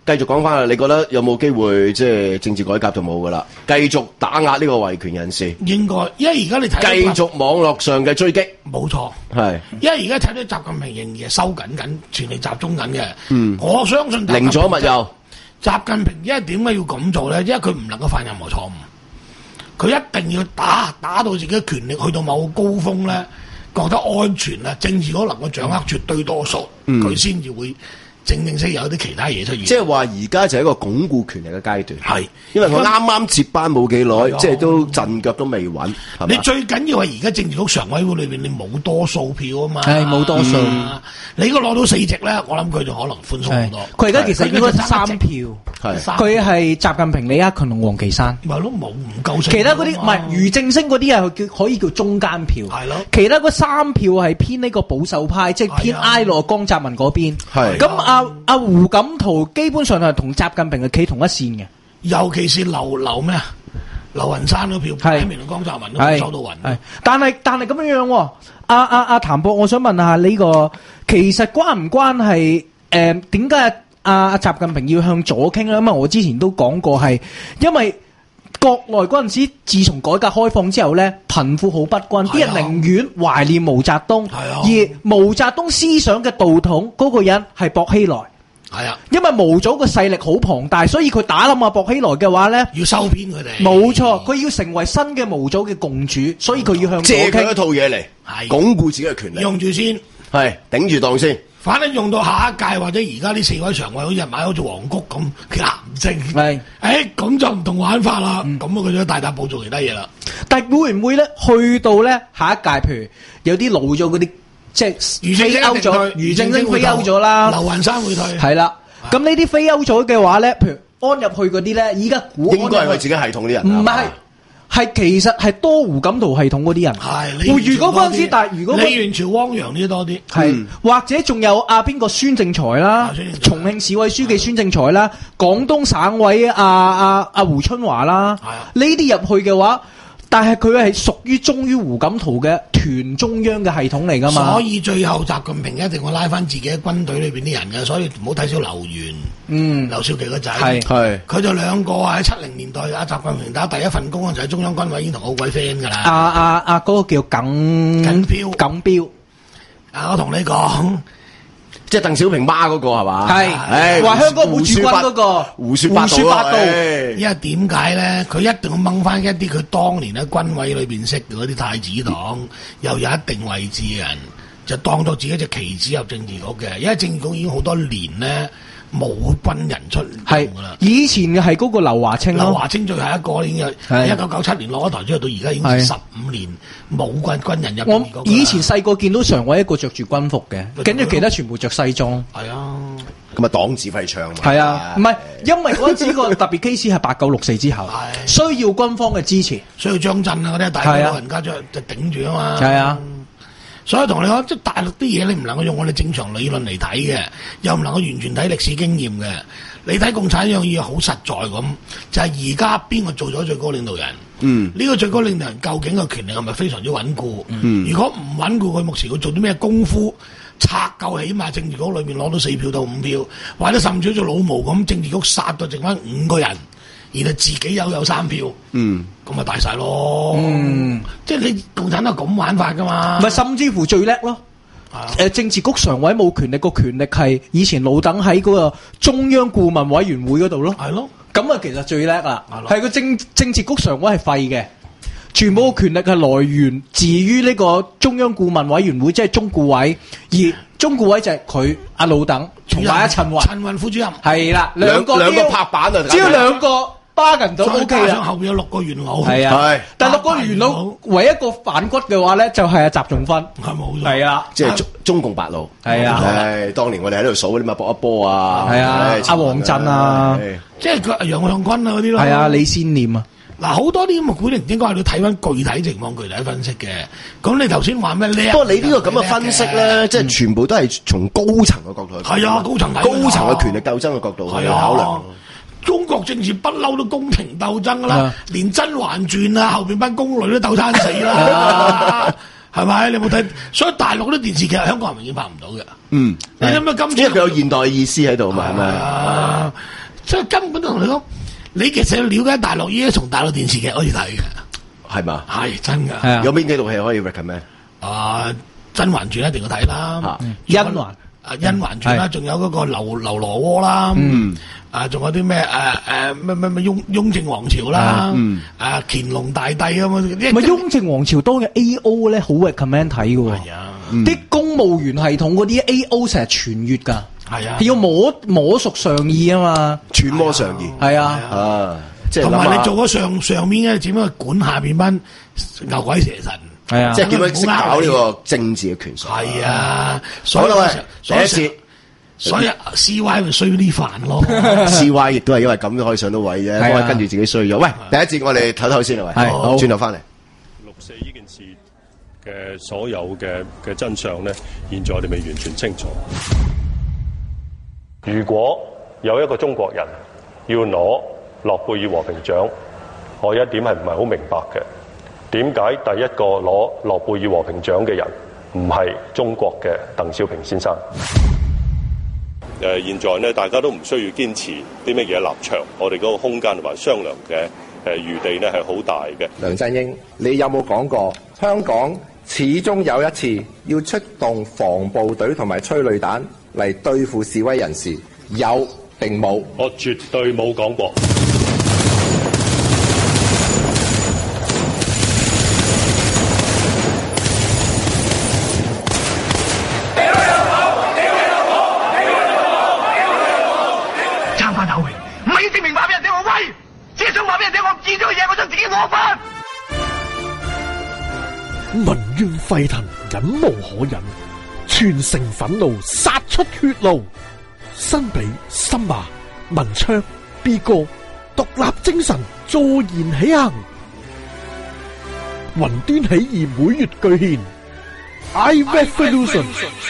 繼續講翻啦，你覺得有冇機會即係政治改革就冇噶啦？繼續打壓呢個維權人士， 應該，因為而家你睇繼續網絡上嘅追擊， 冇錯， 係， 因為而家睇到習近平仍然係收緊緊，全力集中緊嘅。嗯，我相信寧左勿右。 習近平因為點解要咁做咧？因為佢唔能夠犯任何錯誤，佢一定要打打到自己嘅權力去到某個高峰咧，覺得安全啦，政治可能夠掌握絕對多數，佢先至會。正正式有啲其他嘢出現， 即係話而家就係一個鞏固權力嘅階段。 係， 因為我啱啱接班冇幾耐，即係都陣腳都未穩。 你最緊要係而家政治局常委會裏邊你冇多數票啊嘛， 係冇多數。 你如果攞到四席咧，我諗佢就可能寬鬆好多。 佢而家其實應該三票， 係佢係習近平、李克強同黃岐山。 咪咯，冇唔夠。 其他嗰啲唔係俞正聲嗰啲係叫可以叫中間票。 係咯。 其他嗰三票係偏呢個保守派，即係偏挨落江澤民嗰邊。 係。 咁阿阿胡錦濤基本上係同習近平係企同一線嘅， 尤其是劉劉咩啊？劉雲山嗰票擺明同江澤民都收到暈。係， 但係但係咁樣樣喎。阿阿阿譚博，我想問下呢、這個其實關唔關係？誒點解阿阿習近平要向左傾咧？因為我之前都講過係因為國內嗰陣時，自從改革開放之後咧，貧富好不均，啲、啊、人寧願懷念毛澤東， 啊、 而毛澤東思想嘅道統嗰、那個人係薄熙來。 係啊， 因為毛祖個勢力好龐大，所以佢打冧阿薄熙來嘅話咧， 要收編佢哋。 冇錯，佢要成為新嘅毛祖嘅共主，所以佢要向左傾。 借佢一套嘢嚟，鞏固自己嘅權力。 用住先， 係頂住檔先。 反正用到下一屆或者而家呢四位常委好似買好似黃谷咁癌症， 係， 誒咁就唔同玩法啦。咁啊，佢就大踏步做其他嘢啦。 但係會唔會咧？去到咧下一屆，譬如有啲老咗嗰啲。即係飛歐咗，俞正聲飛歐咗啦， 劉雲山會退， 係啦。咁呢啲飛歐咗嘅話咧，譬如安入去嗰啲咧，依家估應該係佢自己系統啲人， 唔係，係其實係多胡錦濤系統嗰啲人。 係， 如果嗰陣時，但係如果李元朝、汪洋呢啲多啲， 係或者仲有阿邊個孫政才啦，重慶市委書記孫政才啦，廣東省委阿阿阿胡春華啦，呢啲入去嘅話。但係佢係屬於忠於胡錦濤嘅團中央嘅系統嚟噶嘛？ 所以最後習近平一定會拉翻自己喺軍隊裏邊啲人嘅，所以唔好睇小劉源，嗯，劉少奇個仔， 係係， 佢就兩個喺七零年代阿習近平打第一份工就喺中央軍委已經同好鬼 friend 噶啦。 阿阿阿嗰個叫耿耿彪， 耿彪， 啊我同你講。 即係鄧小平媽嗰個係嘛？ 係，話香港冇駐軍嗰個胡說八道。 因為點解咧？佢一定要掹翻一啲佢當年喺軍委裏邊識嘅嗰啲太子黨，又有一定位置嘅人，就當作自己隻棋子入政治局嘅。因為政治局已經好多年咧冇軍人出嚟㗎啦。 以前嘅係嗰個劉華清咯， 劉華清最後一個已經係一九九七年落咗台之後到而家已經十五年冇軍軍人入政治局。 我以前細個見到常委一個着住軍服嘅，跟住其他全部着西裝。 係啊， 咁啊黨指揮槍嘛。 係啊，唔係因為嗰陣時個特別 case 係八九六四之後，需要軍方嘅支持， 需要張震啊嗰啲大老人家就就頂住啊嘛。 係啊。 所以同你講，即係大陸啲嘢，你唔能夠用我哋正常理論嚟睇嘅，又唔能夠完全睇歷史經驗嘅。你睇共產一樣嘢好實在咁，就係而家邊個做咗最高領導人？嗯，呢個最高領導人究竟個權力係咪非常之穩固？嗯，如果唔穩固，佢目前佢做啲咩功夫？拆夠起碼政治局裏面攞到四票到五票，或者甚至做老毛咁，政治局殺到剩翻五個人。然後自己又有三票，嗯，咁咪大晒咯，嗯，即係你共產黨咁玩法噶嘛？ 咪甚至乎最叻咯，誒、啊呃，政治局常委冇權力，個權力係以前老鄧喺嗰個中央顧問委員會嗰度咯， 係咯， 咁啊其實最叻啦，係個政政治局常委係廢嘅，全部權力係來源自於呢個中央顧問委員會，即係中顧委，而中顧委就係佢阿老鄧同埋阿陳雲， 陳雲副主任係啦，兩個兩個拍板啊， 只要兩個。巴人就 O K 啦， 後邊有六個元老， 係啊，但係六個元老唯一一個反骨嘅話咧，就係阿習仲勳， 係冇， 係啊， 即係中中共八路，係啊，唉，當年我哋喺度數嗰啲乜搏一波啊， 係啊，阿王震啊， 即係佢楊向軍啊嗰啲咯， 係啊，李先念啊， 嗱好多啲咁嘅股咧，應該係要睇翻具體情況、具體分析嘅。咁你頭先話咩叻？ 不過你呢個咁嘅分析咧，即係全部都係從高層嘅角度去， 係啊，高層高層嘅權力鬥爭嘅角度去考量。 中國政治不嬲都公平鬥爭啦，連《甄嬛傳》啊後邊班宮女都鬥餐死啦， 係咪？你冇睇？所以大陸啲電視劇香港人永遠拍唔到嘅。 嗯， 你諗下今次， 因為佢有現代意思喺度嘛，係咪？ 啊，所以根本都同你講，你其實要了解大陸依家從大陸電視劇可以睇嘅， 係嘛？ 係真㗎。 係啊， 有邊幾套戲可以 recommend？ 啊，《甄嬛傳》一定要睇啦， 甄嬛啊，《甄嬛傳》啦，仲有嗰個劉劉羅鍋啦，嗯，啊，仲有啲咩誒誒咩咩咩雍雍正王朝啦，嗯，啊乾隆大帝咁啊，唔係雍正王朝當嘅 A O 咧，好 recommend 睇嘅喎， 係啊， 啲公務員系統嗰啲 A O 成日傳閱㗎， 係啊， 係要摸摸熟上意啊嘛， 揣摩上意， 係啊， 啊，即係同埋你做咗上上面咧，點樣去管下邊班牛鬼蛇神？ 係啊， 即係點樣識搞呢個政治嘅權術？ 係啊， 好啦，喂，第一次。 所以 C Y 咪衰啲飯咯 ，C Y 亦都係因為咁都可以上到位啫，不過跟住自己衰咗。喂，第一節我哋唞唞先啦，喂，好，轉頭翻嚟。 六四呢件事嘅所有嘅嘅真相咧，現在我哋未完全清楚。如果有一個中國人要攞諾貝爾和平獎，我有一點係唔係好明白嘅，點解第一個攞諾貝爾和平獎嘅人唔係中國嘅鄧小平先生？誒、呃，現在呢，大家都唔需要堅持啲乜嘢立場，我哋嗰個空間同埋商量嘅誒餘地呢係好大嘅。 梁振英，你有冇講過香港始終有一次要出動防暴隊同埋催淚彈嚟對付示威人士？有定冇？ 我絕對冇講過。 民怨沸騰，忍無可忍，全城憤怒，殺出血路。新比、森馬、文昌、B 哥，獨立精神，坐言起行。雲端起義每月巨獻 ，I Revolution。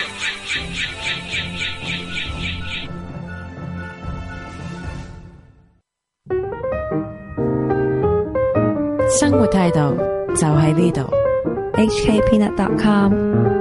生活態度就喺呢度 ，H K Peanut dot com。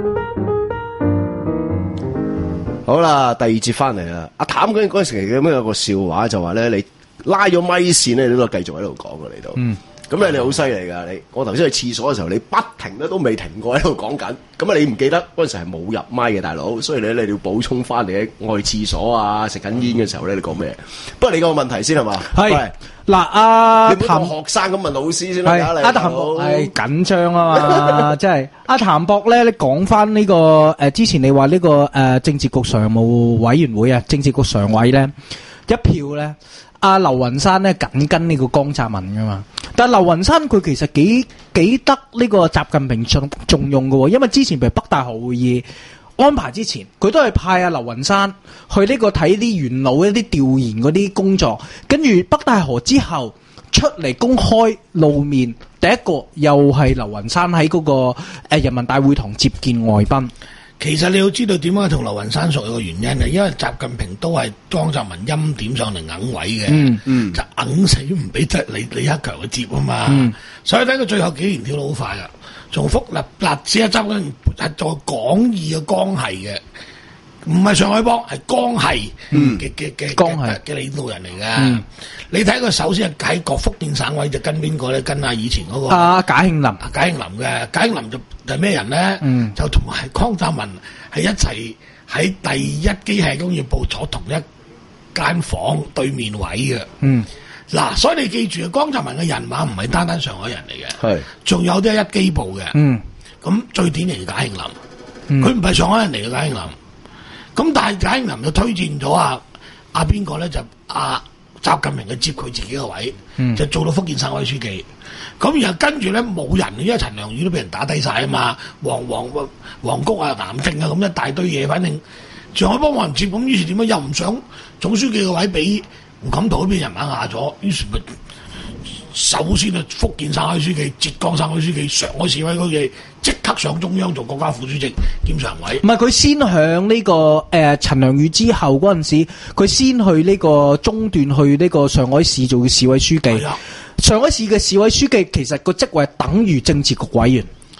好啦，第二節翻嚟啦。阿譚嗰嗰陣時咁有個笑話，就話咧你拉咗咪線咧，你都繼續喺度講嘅你都。嗯。咁咧你好犀利噶，你我頭先去廁所嘅時候，你不停咧都未停過喺度講緊。咁啊，你唔記得嗰陣時係冇入咪嘅大佬，所以咧你要補充翻你喺外廁所啊、食緊煙嘅時候咧，你講咩？不過你個問題先係嘛？ 係嗱，阿譚學生咁問老師先啦， 阿譚博係緊張啊嘛，即係阿譚博咧，你講翻呢個誒，之前你話呢個誒政治局常務委員會啊，政治局常委咧一票咧。阿劉雲山咧緊跟呢個江澤民噶嘛，但係劉雲山佢其實幾幾得呢個習近平重重用嘅喎，因為之前譬如北大河會議安排之前，佢都係派阿劉雲山去呢個睇啲元老一啲調研嗰啲工作，跟住北大河之後出嚟公開露面，第一個又係劉雲山喺嗰個誒人民大會堂接見外賓。 其實你要知道點解同劉雲山熟有個原因嘅，因為習近平都係江澤民欽點上嚟硬位嘅，嗯嗯，就硬死唔俾得李李克強去接啊嘛，嗯、所以睇佢最後幾年跳得好快啊，從福立立史一執咧係做廣義嘅江系嘅，唔係上海幫係江系嘅嘅嘅嘅嘅領導人嚟嘅。嗯、你睇佢首先係喺個福建省委就跟邊個咧？跟下以前嗰、那個啊賈慶林，賈慶林嘅賈慶林就就係咩人咧？嗯、就同埋江澤民係一齊喺第一機械工業部坐同一間房對面位嘅。嗯，嗱，所以你記住啊，江澤民嘅人馬唔係單單上海人嚟嘅，係仲是有啲係一機部嘅。嗯，咁最典型嘅賈慶林，佢唔係上海人嚟嘅賈慶林。咁但係賈慶林就推薦咗啊啊邊個咧，就啊習近平去接佢自己個位，嗯、就做到福建省委書記。咁然後跟住咧冇人，因為陳良宇都俾人打低晒啊嘛，黃黃黃谷啊、南正啊咁一大堆嘢，反正上海幫冇人接，咁於是點樣又唔想總書記個位俾胡錦濤俾人馬壓咗，於是咪首先啊福建省委書記、浙江省委書記、上海市委書記即刻上中央做國家副主席兼常委。唔係佢先向呢、這個誒陳、呃、良宇之後嗰陣時，佢先去呢個中段去呢個上海市做市委書記。上海市嘅市委書記其實個職位等於政治局委員。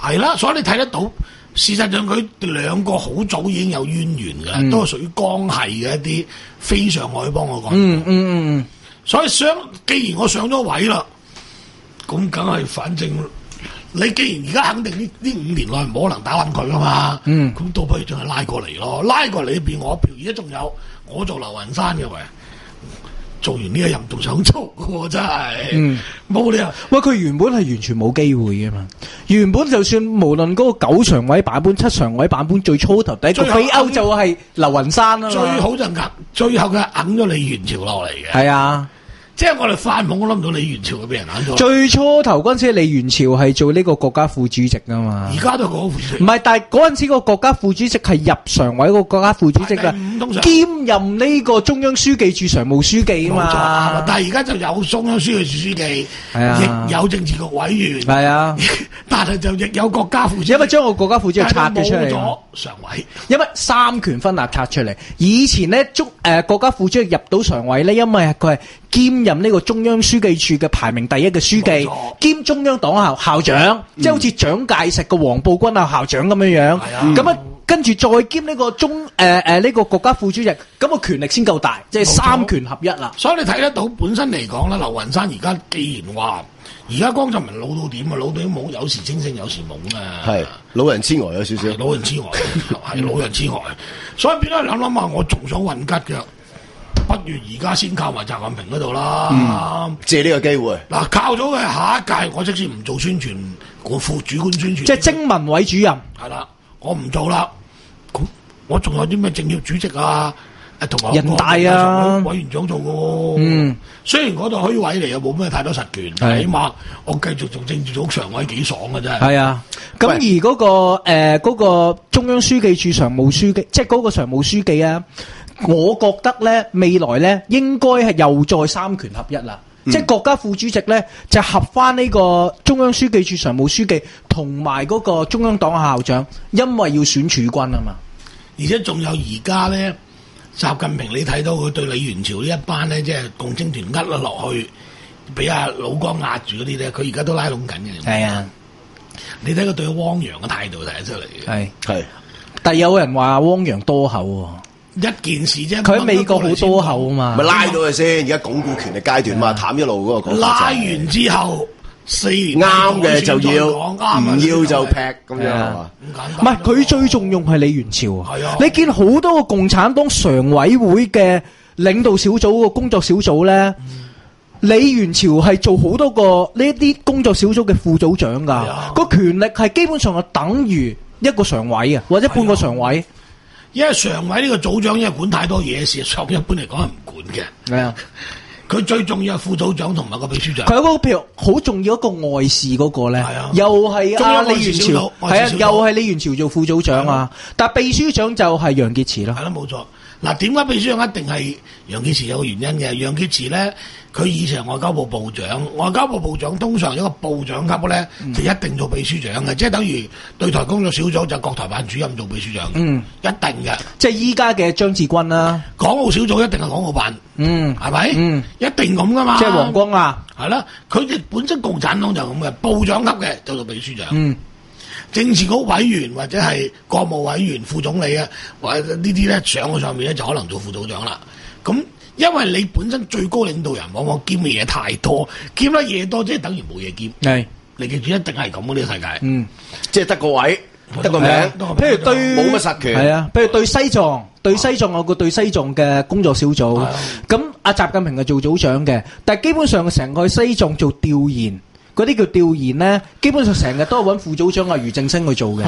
係啦，所以你睇得到，事實上佢哋兩個好早已經有淵源嘅，嗯、都係屬於江系嘅一啲非上海幫我講。 嗯嗯嗯嗯。 所以上，既然我上咗位啦，咁梗係反正。你既然而家肯定呢呢五年內唔可能打冧佢噶嘛，咁、嗯、倒不如將佢拉過嚟咯，拉過嚟呢邊我一票，而家仲有我做劉雲山嘅喂，做完呢一任仲想做嘅真係，冇、嗯、理由。 喂，佢原本係完全冇機會嘅嘛，原本就算無論嗰個九常委版本、七常委版本，最初頭第一個飛歐就係劉雲山啦。 最好就硬，最後佢揞咗李元朝落嚟嘅。 係啊。 即係我哋翻夢，我諗唔到李元朝會俾人揀咗。 最初頭嗰陣時，李元朝係做呢個國家副主席啊嘛。 而家都係國家副主席。 唔係，但係嗰陣時個國家副主席係入常委個國家副主席啊，兼任呢個中央書記處常務書記啊嘛。 但係而家就有中央書記處書記， 啊、 亦有政治局委員。 係啊， 但係就亦有國家副主席。 因為將個國家副主席拆咗出嚟。 冇咗常委。 因為三權分立拆出嚟。以前呢，中誒、呃、國家副主席入到常委呢，因為佢係兼任呢個中央書記處嘅排名第一嘅書記，兼中央黨校校長，嗯、即係好似蔣介石嘅黃埔軍校校長咁樣樣。咁啊、嗯，跟住再兼呢個中誒誒呢個國家副主席，咁個權力先夠大，即係三權合一啦。 所以你睇得到本身嚟講咧，劉雲山而家既然話，而家江澤民老到點啊？老到冇，有時清醒，有時懵啊。係老人痴呆有少少， 老人痴呆係老人痴呆。所以變咗諗諗下，我仲想混吉嘅。不如而家先靠埋習近平嗰度啦， 嗯、借呢個機會。 嗱，靠咗佢下一屆，我即使唔做宣傳，我副主管宣傳， 即係徵文委主任。 係啦，我唔做啦。咁我仲有啲咩政協主席啊？誒，同埋人大啊， 委員長做嘅。 嗯， 雖然嗰度虛位嚟，又冇咩太多實權，但起碼我繼續做政治組常委幾爽嘅啫。 係啊，咁而嗰、嗰個誒嗰、呃嗰個中央書記處常務書記，即係嗰個常務書記啊。我覺得咧，未來咧應該係又再三權合一啦，嗯、即係國家副主席咧就合翻呢個中央書記處常務書記同埋嗰個中央黨校長，因為要選儲軍啊嘛。 而且仲有而家咧，習近平你睇到佢對李元朝呢一班咧，即係共青團呃咗落去，俾阿老江壓住嗰啲咧，佢而家都拉攏緊嘅。係啊，你睇佢對汪洋嘅態度睇得出嚟嘅。係係， 但係有人話汪洋多口喎。 一件事啫， 佢喺美國好多口啊嘛， 咪拉到佢先。而家鞏固權力階段嘛，淡一路嗰個講法。 拉完之後四年啱嘅就要，唔要就劈咁樣係嘛？ 唔係佢最重用係李元朝啊！你見好多個共產黨常委會嘅領導小組個工作小組咧，李元朝係做好多個呢一啲工作小組嘅副組長㗎，個權力係基本上係等於一個常委啊，或者半個常委。 因為常委呢個組長因為管太多嘢，事實上一般嚟講係唔管嘅。係啊，佢最重要係副組長同埋個秘書長。佢有嗰個譬如好重要一個外事嗰個咧，啊、又係阿李元朝，係啊，又係李元朝做副組長啊。但係秘書長就係楊潔篪咯。係啦，冇錯。嗱，點解秘書長一定係楊潔篪有個原因嘅？楊潔篪咧，佢以前係外交部部長，外交部部長通常一個部長級咧，嗯、就一定做秘書長嘅，即係等於對台工作小組就國台辦主任做秘書長，嗯，一定嘅。即係依家嘅張志軍啦，港澳小組一定係港澳辦，嗯，係咪？嗯，一定咁噶嘛。即係黃光亞，係啦，佢哋本身共產黨就咁嘅，部長級嘅就做秘書長，嗯。政治局委員或者係國務委員、副總理啊，或者呢啲咧上去上面咧就可能做副組長啦。咁因為你本身最高領導人往往兼嘅嘢太多，兼得嘢多即係等於冇嘢兼。係，你記住一定係咁嘅呢個世界。嗯，即係得個位，得個名。譬如對冇乜實權。係啊，譬如對西藏，對西藏有個對西藏嘅工作小組。咁阿習近平係做組長嘅，但係基本上成個西藏做調研。嗰啲叫調研咧，基本上成日都係揾副組長阿俞正聲去做嘅。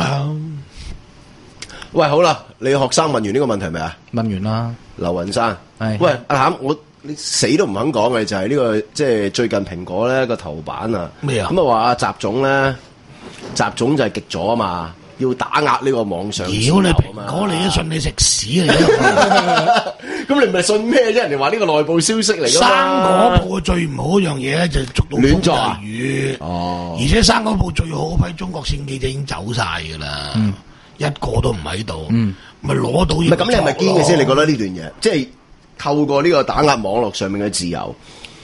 喂，好啦，你學生問完呢個問題未啊？問完啦，劉雲山。係。喂，阿譚，我你死都唔肯講嘅就係呢個，即係最近蘋果咧個頭版啊。咩啊？咁啊話阿習總咧，習總就係極左啊嘛。要打壓呢個網上自由啊嘛！屌你蘋果，你都信你食屎啊！咁你唔係信咩啫？人哋話呢個內部消息嚟㗎嘛。生果鋪最唔好一樣嘢咧，就係捉到亂作雨。哦，而且生果鋪最好嗰批中國線記者已經走晒㗎啦，嗯、一個都唔喺度。嗯，咪攞到。唔係咁，你係咪堅嘅先？你覺得呢段嘢，即係透過呢個打壓網絡上面嘅自由，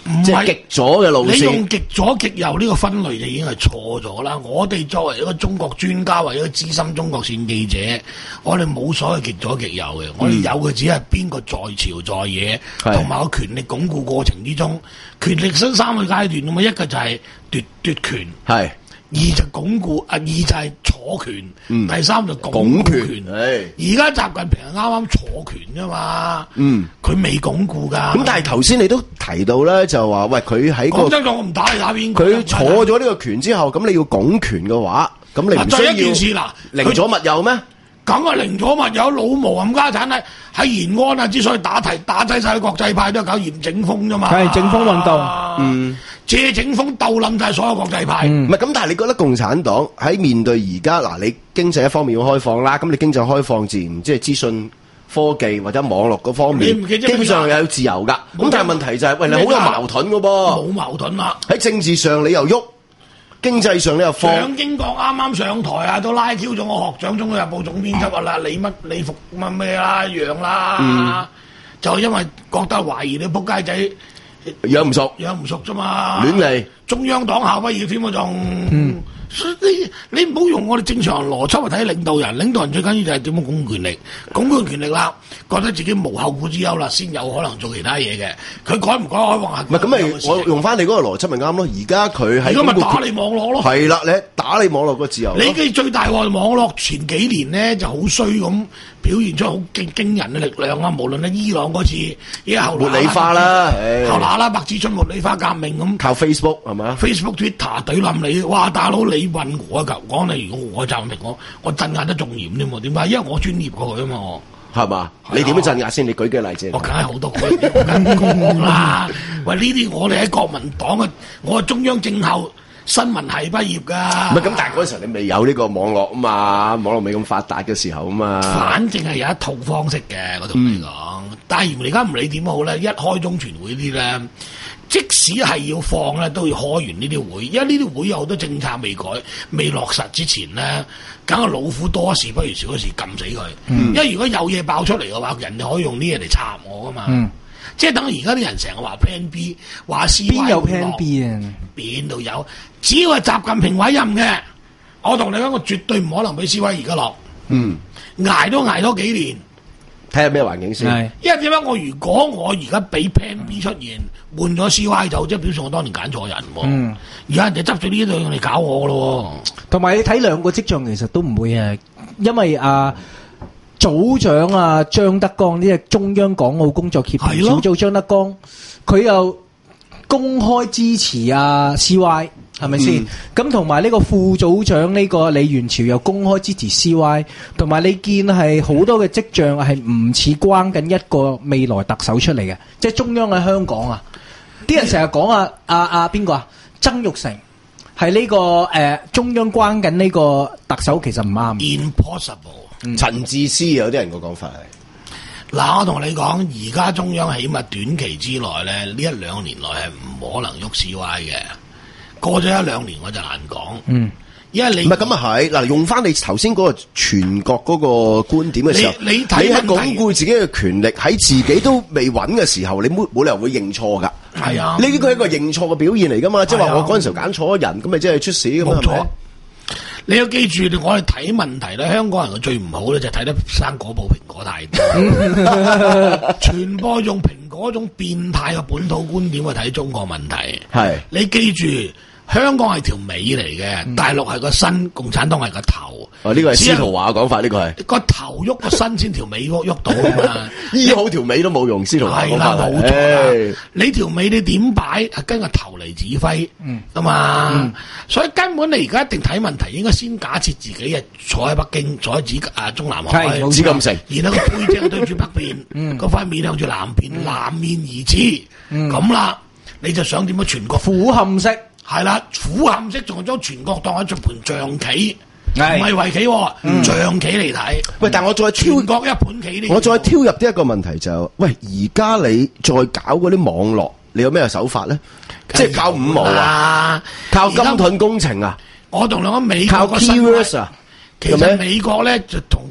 即係極左嘅路線。 你用極左極右呢個分類就已經係錯咗啦。我哋作為一個中國專家或者一個資深中國線記者，我哋冇所謂極左極右嘅，嗯、我哋有嘅只係邊個在朝在野，同埋個權力鞏固過程之中，權力分三個階段咁嘛。一個就係奪奪權，係。二就鞏固，啊二就係坐權，嗯、第三就鞏固權。而家習近平係啱啱坐權啫嘛，嗯，佢未鞏固噶。 咁但係頭先你都提到咧，就話喂佢喺個， 講真講我唔打你打邊個？ 佢坐咗呢個權之後，咁你要鞏權嘅話，咁你唔需要。第一件事嗱，寧左勿右咩？ 咁啊，寧左勿右，老毛冚家產咧喺延安啊，之所以打題打低晒國際派，都係搞嚴整風啫嘛。 係整風運動， 嗯， 借整風鬥冧晒所有國際派。 唔係咁，但係你覺得共產黨喺面對而家嗱，你經濟一方面要開放啦，咁你經濟開放自然即係資訊科技或者網絡嗰方面，基本上又有自由噶。咁但係問題就係，喂，你好有矛盾噶噃。 冇矛盾啦。 喺政治上你又喐。經濟上你又放， 蔣經國啱啱上台啊，都拉 Q 咗我學長《中國日報》總編輯啊啦，你乜你服乜咩啦，樣啦，嗯、就因為覺得懷疑你仆街仔養唔熟， 養唔熟啫嘛， 亂嚟， 中央黨校畢業添啊仲。嗯你你唔好用我哋正常邏輯去睇領導人，領導人最緊要就係點樣鞏固權力，鞏固權力啦，覺得自己無後顧之憂啦，先有可能做其他嘢嘅。佢改唔改開放下？ 唔係咁咪我用翻你嗰個邏輯咪啱咯？而家佢喺而家咪打你網絡咯。係啦，你打你網絡個自由。 你嘅最大鑊網絡前幾年咧就好衰咁表現出好驚驚人嘅力量啊！無論係伊朗嗰次，而家後茉莉花啦， 後來阿拉伯之春茉莉花革命咁， 靠 Facebook 係咪啊 ？Facebook Twitter 懟冧你，哇！大佬你問我㗎，講你如果我就明我，我鎮壓得仲嚴添喎？點解？因為我專業過佢啊嘛，我係嘛？你點樣鎮壓先？你舉幾個例子？ 我梗係好多個跟工啦。喂，呢啲我哋喺國民黨嘅，我係中央政校新聞系畢業㗎。 唔係咁，但係嗰陣時候你未有呢個網絡啊嘛，網絡未咁發達嘅時候啊嘛。 反正係有一套方式嘅，我同你講。嗯、但係而家唔理點好咧，一開中全會啲咧。即使係要放咧，都要開完呢啲會，因為呢啲會有好多政策未改、未落實之前咧，梗係老虎多事不如少事，撳死佢。嗯、因為如果有嘢爆出嚟嘅話，人哋可以用呢嘢嚟插我噶嘛。嗯、即係等而家啲人成日話 Plan B， 話 C Y 邊有 Plan B 啊？ 邊度有？只要係習近平委任嘅，我同你講，我絕對唔可能俾 C Y 而家落。嗯，捱都捱多幾年。 睇下咩環境先， 因為點解我如果我而家俾 Plan B 出現，換咗 C Y 就即係表示我當年揀錯人喎。嗯，而家人哋執咗呢度嚟搞我咯。同埋你睇兩個跡象，其實都唔會誒，因為啊組長啊張德江呢隻中央港澳工作協調小組張德江，佢又公開支持啊 C Y。係咪先？咁同埋呢個副組長呢個李元朝又公開支持 C Y， 同埋你見係好多嘅跡象係唔似關緊一個未來特首出嚟嘅，即係中央喺香港啊！啲人成日講啊啊啊邊個啊？曾鈺成係呢、這個誒、呃、中央關緊呢個特首，其實唔啱。 Impossible。 陳智思有啲人個講法係嗱，我同你講，而家中央起碼短期之內咧，呢一兩年內係唔可能喐 C Y 嘅。過咗一兩年我就難講，嗯，因為你唔係咁啊係嗱，用翻你頭先嗰個全國嗰個觀點嘅時候， 你你睇喺鞏固自己嘅權力喺自己都未穩嘅時候，你冇冇理由會認錯噶？ 係啊， 呢個係一個認錯嘅表現嚟噶嘛，即係話我嗰陣時候揀錯人，咁咪即係出事咁啊？係咪？ 你要記住，我哋睇問題咧，香港人嘅最唔好咧就係睇得生果報蘋果太多，傳播用蘋果嗰種變態嘅本土觀點去睇中國問題。係是你記住。香港係條尾嚟嘅，大陸係個身，共產黨係個頭。 哦，呢個係司徒華嘅講法，呢個係個頭喐個身先，條尾喐喐到啊嘛！ 醫好條尾都冇用，司徒華講法。 係啦，冇錯啦。你條尾你點擺，係跟個頭嚟指揮，啊嘛。所以根本你而家一定睇問題，應該先假設自己係坐喺北京，坐喺紫啊中南海， 紫禁城， 然後個背脊對住北邊，嗰塊面向住南邊，南面而治，咁啦，你就想點樣全國俯瞰式？ 係啦，俯瞰式仲將全國當係一盤象棋，唔係圍棋，嗯、象棋嚟睇。 喂，但係我再挑全國一盤棋呢？ 我再挑入啲一個問題就係，喂，而家你再搞嗰啲網絡，你有咩手法咧？即係靠五毛啊，靠金盾工程啊？ 我同兩個美國靠 keywords 啊？ 其實美國咧就同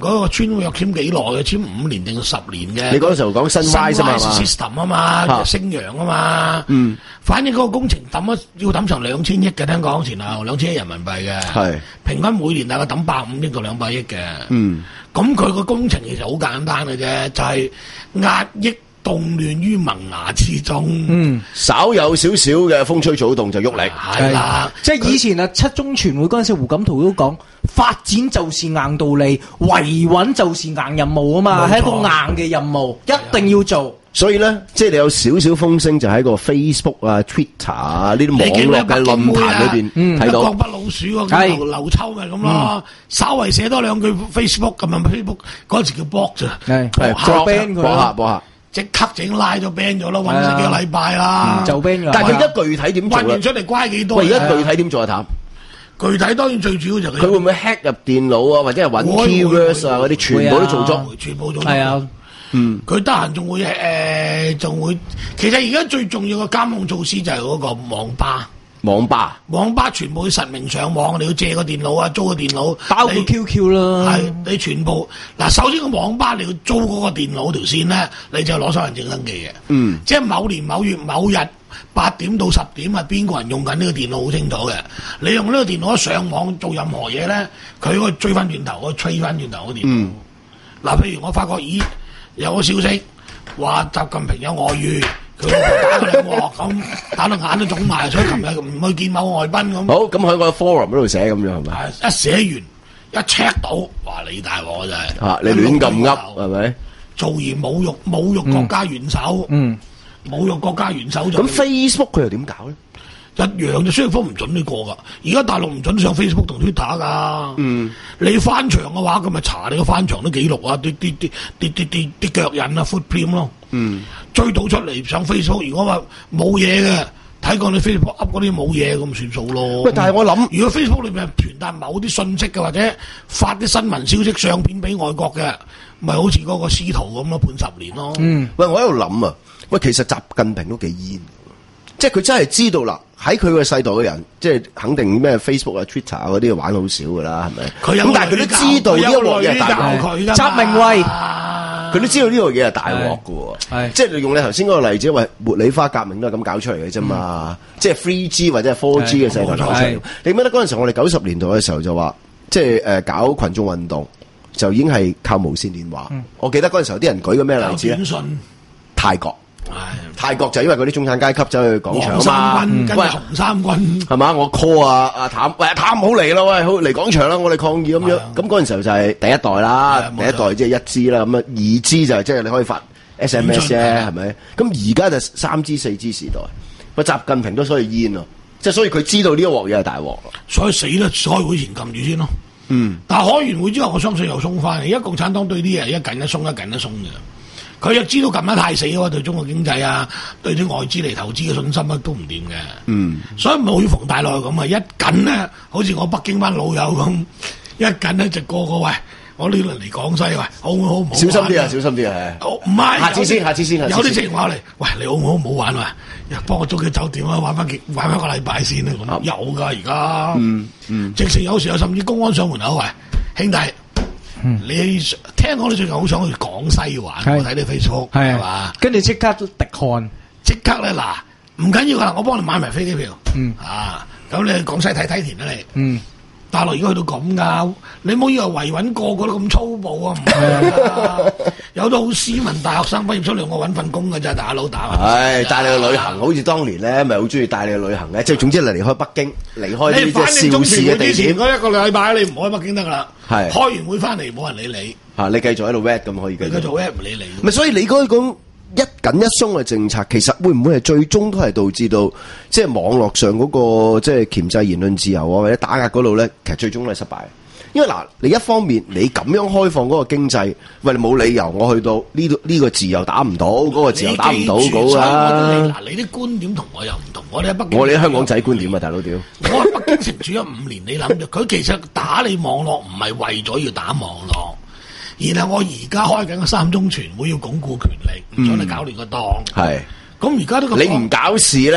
嗰個簽約簽幾耐嘅，簽五年定十年嘅。 你嗰時候講新 Sunrise System 啊嘛，星陽啊嘛。嗯。反正嗰個工程抌咗要抌成兩千億嘅，聽講前後兩千億人民幣嘅。係。平均每年大概抌百五億到兩百億嘅。嗯。咁佢個工程其實好簡單嘅啫，就係、是、壓抑動亂於萌芽之中。嗯， 稍有少少嘅風吹草動就喐力。 係啦， 即係以前啊，七中全會嗰陣時，胡錦濤都講發展就是硬道理，維穩就是硬任務啊嘛，係一個硬嘅任務，一定要做。 所以咧，即係你有少少風聲，就喺個 Facebook 啊、Twitter 啊呢啲網絡嘅論壇裏邊睇到。 一國不老鼠嗰個劉劉秋咪咁咯，稍微寫多兩句 Facebook 咁啊 ，Facebook 嗰陣時叫 blog 咋， 係係 ban 佢啦，播下。 即刻整拉咗 ban 咗咯，韞咗幾個禮拜啦， 就 ban 咗。 但係佢而家具體點做咧？ 韞完出嚟乖幾多？ 喂，而家具體點做啊？譚？ 具體當然最主要就佢會唔會 hack 入電腦啊，或者係揾 keywords 啊嗰啲，全部都做足， 全部做足。 係啊。 嗯，佢得閒仲會誒，仲、呃、會。其實而家最重要嘅監控措施就係嗰個網吧。 網吧， 網吧全部要實名上網，你要借個電腦啊，租個電腦， 包括 Q Q 啦。 係你全部嗱，首先個網吧你要租嗰個電腦條線咧，你就攞身份證登記嘅。嗯，即係某年某月某日八點到十點啊，邊個人用緊呢個電腦好清楚嘅。你用呢個電腦一上網做任何嘢咧，佢可以追翻轉頭，可以吹翻轉頭嗰電腦。嗱、嗯啊，譬如我發覺，咦，有個消息話習近平有外遇。佢打佢兩鑊咁，打到眼都腫埋，所以琴日唔去見某外賓咁。 好，咁喺個 forum 嗰度寫咁樣係咪？ 一寫完一 check 到，話你大鑊真係。 嚇！你亂咁噏係咪？ 造謠侮辱侮辱國家元首，嗯，侮辱國家元首就。 咁 Facebook 佢又點搞咧？ 一樣就雙方唔準你過噶。而家大陸唔準上 Facebook 同 Twitter 噶。嗯，你翻牆嘅話，咁咪查你個翻牆啲記錄啊，啲啲啲啲啲啲啲腳印啊 footprint 咯。嗯，追到出嚟上 Facebook，如果話冇嘢嘅，睇過你 Facebook up 嗰啲冇嘢咁算數咯。 喂，但係我諗， 如果 Facebook 裏面傳達某啲信息嘅，或者發啲新聞消息相片俾外國嘅，咪好似嗰個司徒咁咯，判十年咯。嗯， 喂，我喺度諗啊，喂，其實習近平都幾煙，即係佢真係知道啦，喺佢個世代嘅人，即係肯定咩 Facebook 啊、Twitter 啊嗰啲玩好少噶啦，係咪？ 佢有， 咁但係佢都知道呢一鑊嘢係大鑊， 習明威。 佢都知道呢個嘢係大鑊嘅喎，即係用你頭先嗰個例子，喂，茉莉花革命都係咁搞出嚟嘅啫嘛，嗯、即係 three G 或者係 four G 嘅世界搞出嚟。你記得嗰陣時候，我哋九十年代嘅時候就話，即係誒搞群眾運動就已經係靠無線電話。嗯、我記得嗰陣時候啲人舉個咩例子咧？泰國。泰國就因為嗰啲中產階級走去廣場啊嘛， 喂，紅三軍係嘛？我 call 啊阿譚，喂阿譚好嚟啦，喂好嚟廣場啦，我哋抗議咁樣。咁嗰陣時候就係第一代啦，第一代即係一支啦，咁啊二支就係即係你可以發 S M S 啫，係咪？咁而家就三支四支時代，個習近平都所以煙咯，即係所以佢知道呢一鑊嘢係大鑊， 所以死啦！開會前撳住先咯。嗯，但係開完會之後，我相信又鬆翻。而家共產黨對啲嘢一緊一鬆，一緊一鬆嘅。佢又知道撳得太死嘅話，對中國經濟啊，對啲外資嚟投資嘅信心啊，都唔掂嘅。嗯，所以唔好似馮大內咁啊，一緊咧，好似我北京班老友咁，一緊咧就個個喂，我呢輪嚟廣西喂，好唔好？唔好？ 小心啲啊！小心啲啊！ 唔係， 下次先，下次先。 有啲直情話嚟，喂，你好唔好？唔好玩啊！幫我租間酒店啊，玩翻幾玩翻個禮拜先啊！咁有㗎而家。嗯嗯，直情有時候甚至公安上門口喂，兄弟。嗯、你聽講你最近好想去廣西玩，我睇你 Facebook 係嘛？ 跟住即刻滴汗， 即刻咧嗱，唔緊要噶啦，我幫你買埋飛機票。嗯啊，咁你去廣西睇睇田啦你。嗯，大陸而家去到咁噶，你唔好以為維穩個個都咁粗暴啊！唔係啊，有啲好斯文大學生畢業出嚟，我揾份工噶咋，大佬打。 係帶你去旅行，好似當年咧，咪好中意帶你去旅行嘅，即係總之嚟離開北京，離開呢啲肇事嘅地點。 嗰一個禮拜你唔開北京得噶啦。係開完會翻嚟冇人理你， 嚇你繼續喺度 rap 咁可以繼續。 你繼續 rap 唔理你。 咪所以你嗰種一緊一鬆嘅政策，其實會唔會係最終都係導致到即係網絡上嗰個即係鉗制言論自由啊，或者打壓嗰度咧，其實最終都係失敗。因為嗱，你一方面你咁樣開放嗰個經濟，喂，你冇理由我去到呢度呢個字又打唔到，嗰個字又打唔到嗰啊！嗱，你啲觀點同我又唔同，我哋喺北京， 我哋喺香港仔觀點啊，大佬屌！ 我喺北京城住咗五年，你諗住佢其實打你網絡唔係為咗要打網絡，然後我而家開緊個三中全會要鞏固權力，唔想你搞亂個檔。係、嗯，咁而家都咁， 你唔搞事咧，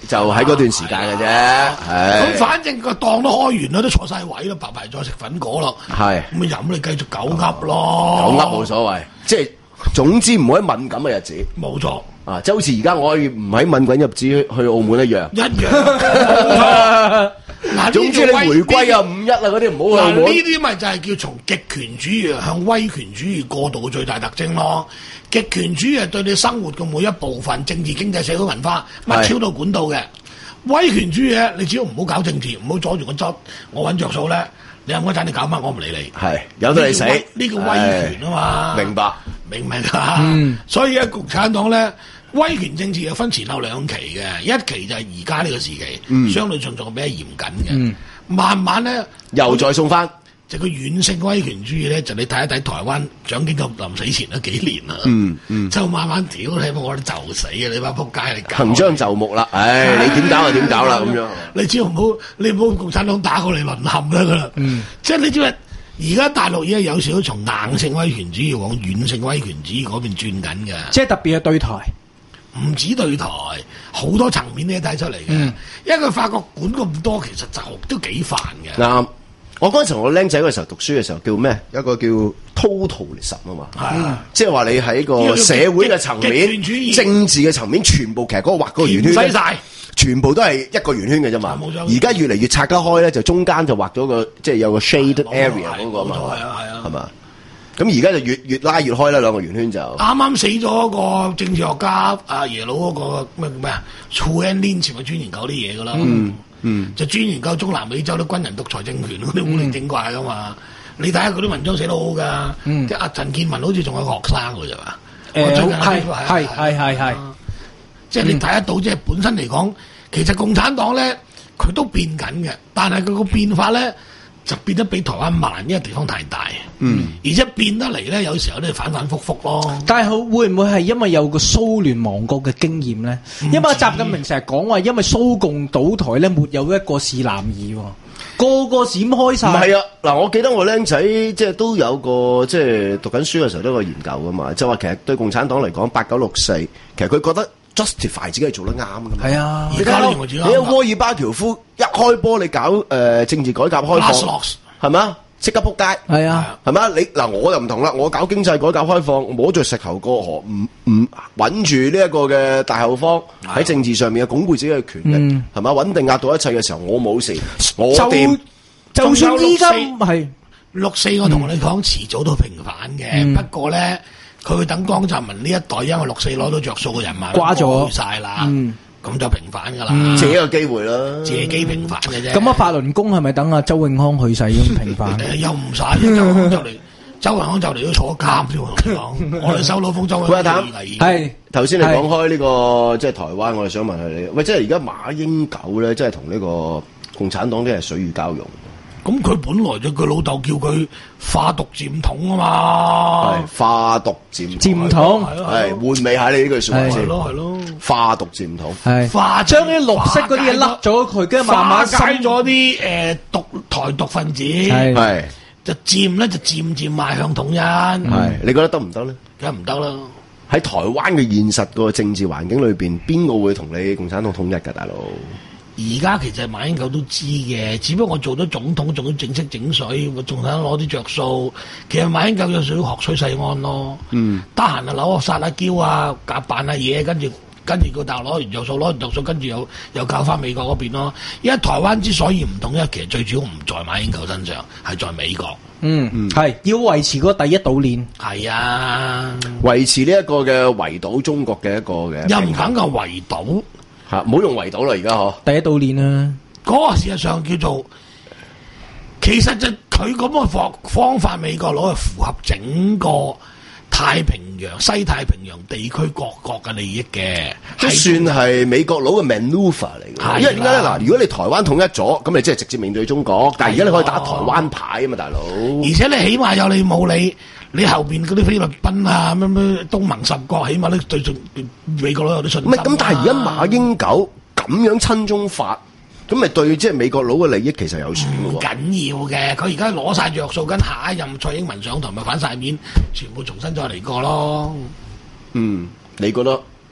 就喺嗰段時間嘅啫。 咁反正個檔都開完啦，都坐晒位啦，白牌再食粉果咯。 係咁咪飲你繼續狗噏咯， 狗噏冇所謂，即係總之唔可以敏感嘅日子。 冇錯。 啊，即係好似而家我可以唔喺敏感日子去澳門一樣。 一樣。嗱， 總之你回歸啊、五一啊嗰啲唔好去澳門。 呢啲咪就係叫從極權主義向威權主義過渡嘅最大特徵咯。極權主義係對你生活嘅每一部分，政治、經濟、社會、文化乜超到管到嘅。威權主義咧，你只要唔好搞政治，唔好阻住個執，我揾着數咧，你有嗰陣你搞乜，我唔理你。係由得你死。呢個威權啊嘛。明白。明唔明啊？嗯。所以咧，共產黨咧。威權政治又分前後兩期嘅，一期就係而家呢個時期，嗯、相對上仲比較嚴謹嘅。嗯、慢慢咧又再送翻，就個軟性威權主義咧，就你睇一睇台灣蔣經國臨死前嗰幾年啦、嗯，嗯，就慢慢屌你，我覺得就死嘅，你班仆街你搞行將就木啦，唉，唉你點搞就點搞啦咁樣。你只要唔好，你唔好共產黨打過嚟淪陷啦噶啦，嗯，即係你知唔而家大陸已經有少少從硬性威權主義往軟性威權主義嗰邊轉緊嘅，即係特別係對台。唔止對台，好多層面都睇出嚟嘅。嗯、因為佢發覺管咁多，其實就都幾煩嘅。啱，我嗰陣時我僆仔嗰時候讀書嘅時候叫咩？一個叫 totalism 啊嘛，嗯、即係話你喺個社會嘅層面、政治嘅層面，全部其實嗰個畫嗰個圓圈，唔使晒，全部都係一個圓圈嘅啫嘛。而家越嚟越拆得開咧，就中間就畫咗個即係有個 shade area 嗰個嘛，係啊係啊，係嘛？咁而家就越越拉越開啦，兩個圓圈就啱啱死咗個政治學家阿耶魯嗰個咩咩啊 Julian Lynch 咪專研究啲嘢噶啦，嗯嗯，就專研究中南美洲啲軍人獨裁政權嗰啲古靈精怪噶嘛，嗯、你睇下佢啲文章寫得好好噶，嗯、即係阿陳建文好似仲係學生噶啫嘛，誒係係係係係，即係你睇得到，即係本身嚟講，其實共產黨咧佢都變緊嘅，但係佢個變化咧。就變得比台灣慢，因為地方太大。嗯，而且變得嚟咧，有時候都係反反覆覆咯。但係會唔會係因為有個蘇聯亡國嘅經驗咧？因為習近平成日講話，因為蘇共倒台咧，沒有一個是男兒，個個閃開晒。唔係啊，嗱，我記得我僆仔即係都有個即係讀緊書嘅時候都有個研究噶嘛，就話其實對共產黨嚟講，八九六四，其實佢覺得。justify 自己係做得啱㗎嘛？係啊，你睇你有戈爾巴喬夫一開波，你搞誒、呃、政治改革開放，係嘛？即刻撲街，係啊，係嘛？你嗱我又唔同啦，我搞經濟改革開放，摸着石頭過河，唔唔穩住呢一個嘅大後方喺政治上面嘅鞏固自己嘅權力，係嘛、嗯？穩定壓倒一切嘅時候，我冇事，我掂。就算依家係六四，我同你講，遲早都平反嘅。嗯、不過咧。佢會等江澤民呢一代，因為六四攞到着數嘅人嘛，掛咗晒啦，咁、嗯、就平反噶啦，嗯、借一個機會啦，借機平反嘅啫。咁啊，法輪功係咪等阿周永康去世咁平反？又唔使，周永康就嚟，周永康就嚟都坐監添。我同你講，我哋收到風周永康係頭先你講開呢、這個即係台灣，我哋想問下你，喂，即係而家馬英九咧，即係同呢個共產黨啲係水乳交融。咁佢本來就佢老豆叫佢化毒漸統啊嘛，係化毒漸漸統，係換味下你呢句說話先，係咯係咯，化毒漸統，係化將啲綠色嗰啲嘢甩咗佢，跟住慢慢篩咗啲誒毒台獨分子，係就漸咧就漸漸邁向統一，係你覺得得唔得咧？梗係唔得啦！喺台灣嘅現實個政治環境裏邊，邊個會同你共產黨統一㗎，大佬？而家其實馬英九都知嘅，只不過我做咗總統，仲要整色整水，我仲想攞啲着數。其實馬英九有少少學崔世安咯，嗯，得閒啊扭下撒下嬌啊，夾扮下嘢，跟住跟住個大陸攞完着數，攞完着數，跟住又又教翻美國嗰邊咯。因為台灣之所以唔統一，其實最主要唔在馬英九身上，係在美國。嗯嗯，係要維持嗰第一島鏈。係啊，維持呢一個嘅圍堵中國嘅一個嘅。又唔肯個圍堵。吓，唔好用圍堵啦，而家嗬。第一島鏈啦，嗰個事實上叫做，其實就佢咁嘅方方法，美國攞去符合整個太平洋、西太平洋地區各國嘅利益嘅，即算係美國佬嘅 maneuver 嚟嘅。因為點解咧？嗱，如果你台灣統一咗，咁你即係直接面對中國，但係而家你可以打台灣牌啊嘛，大佬。而且你起碼有你冇你。你後邊嗰啲菲律賓啊，咩咩東盟十國，起碼都對住美國佬有啲信心。唔係咁，但係而家馬英九咁樣親中法，咁咪對即係美國佬嘅利益其實有損嘅喎。唔緊要嘅，佢而家攞晒着數，跟下一任蔡英文上台咪反晒面，全部重新再嚟過咯。嗯，你覺得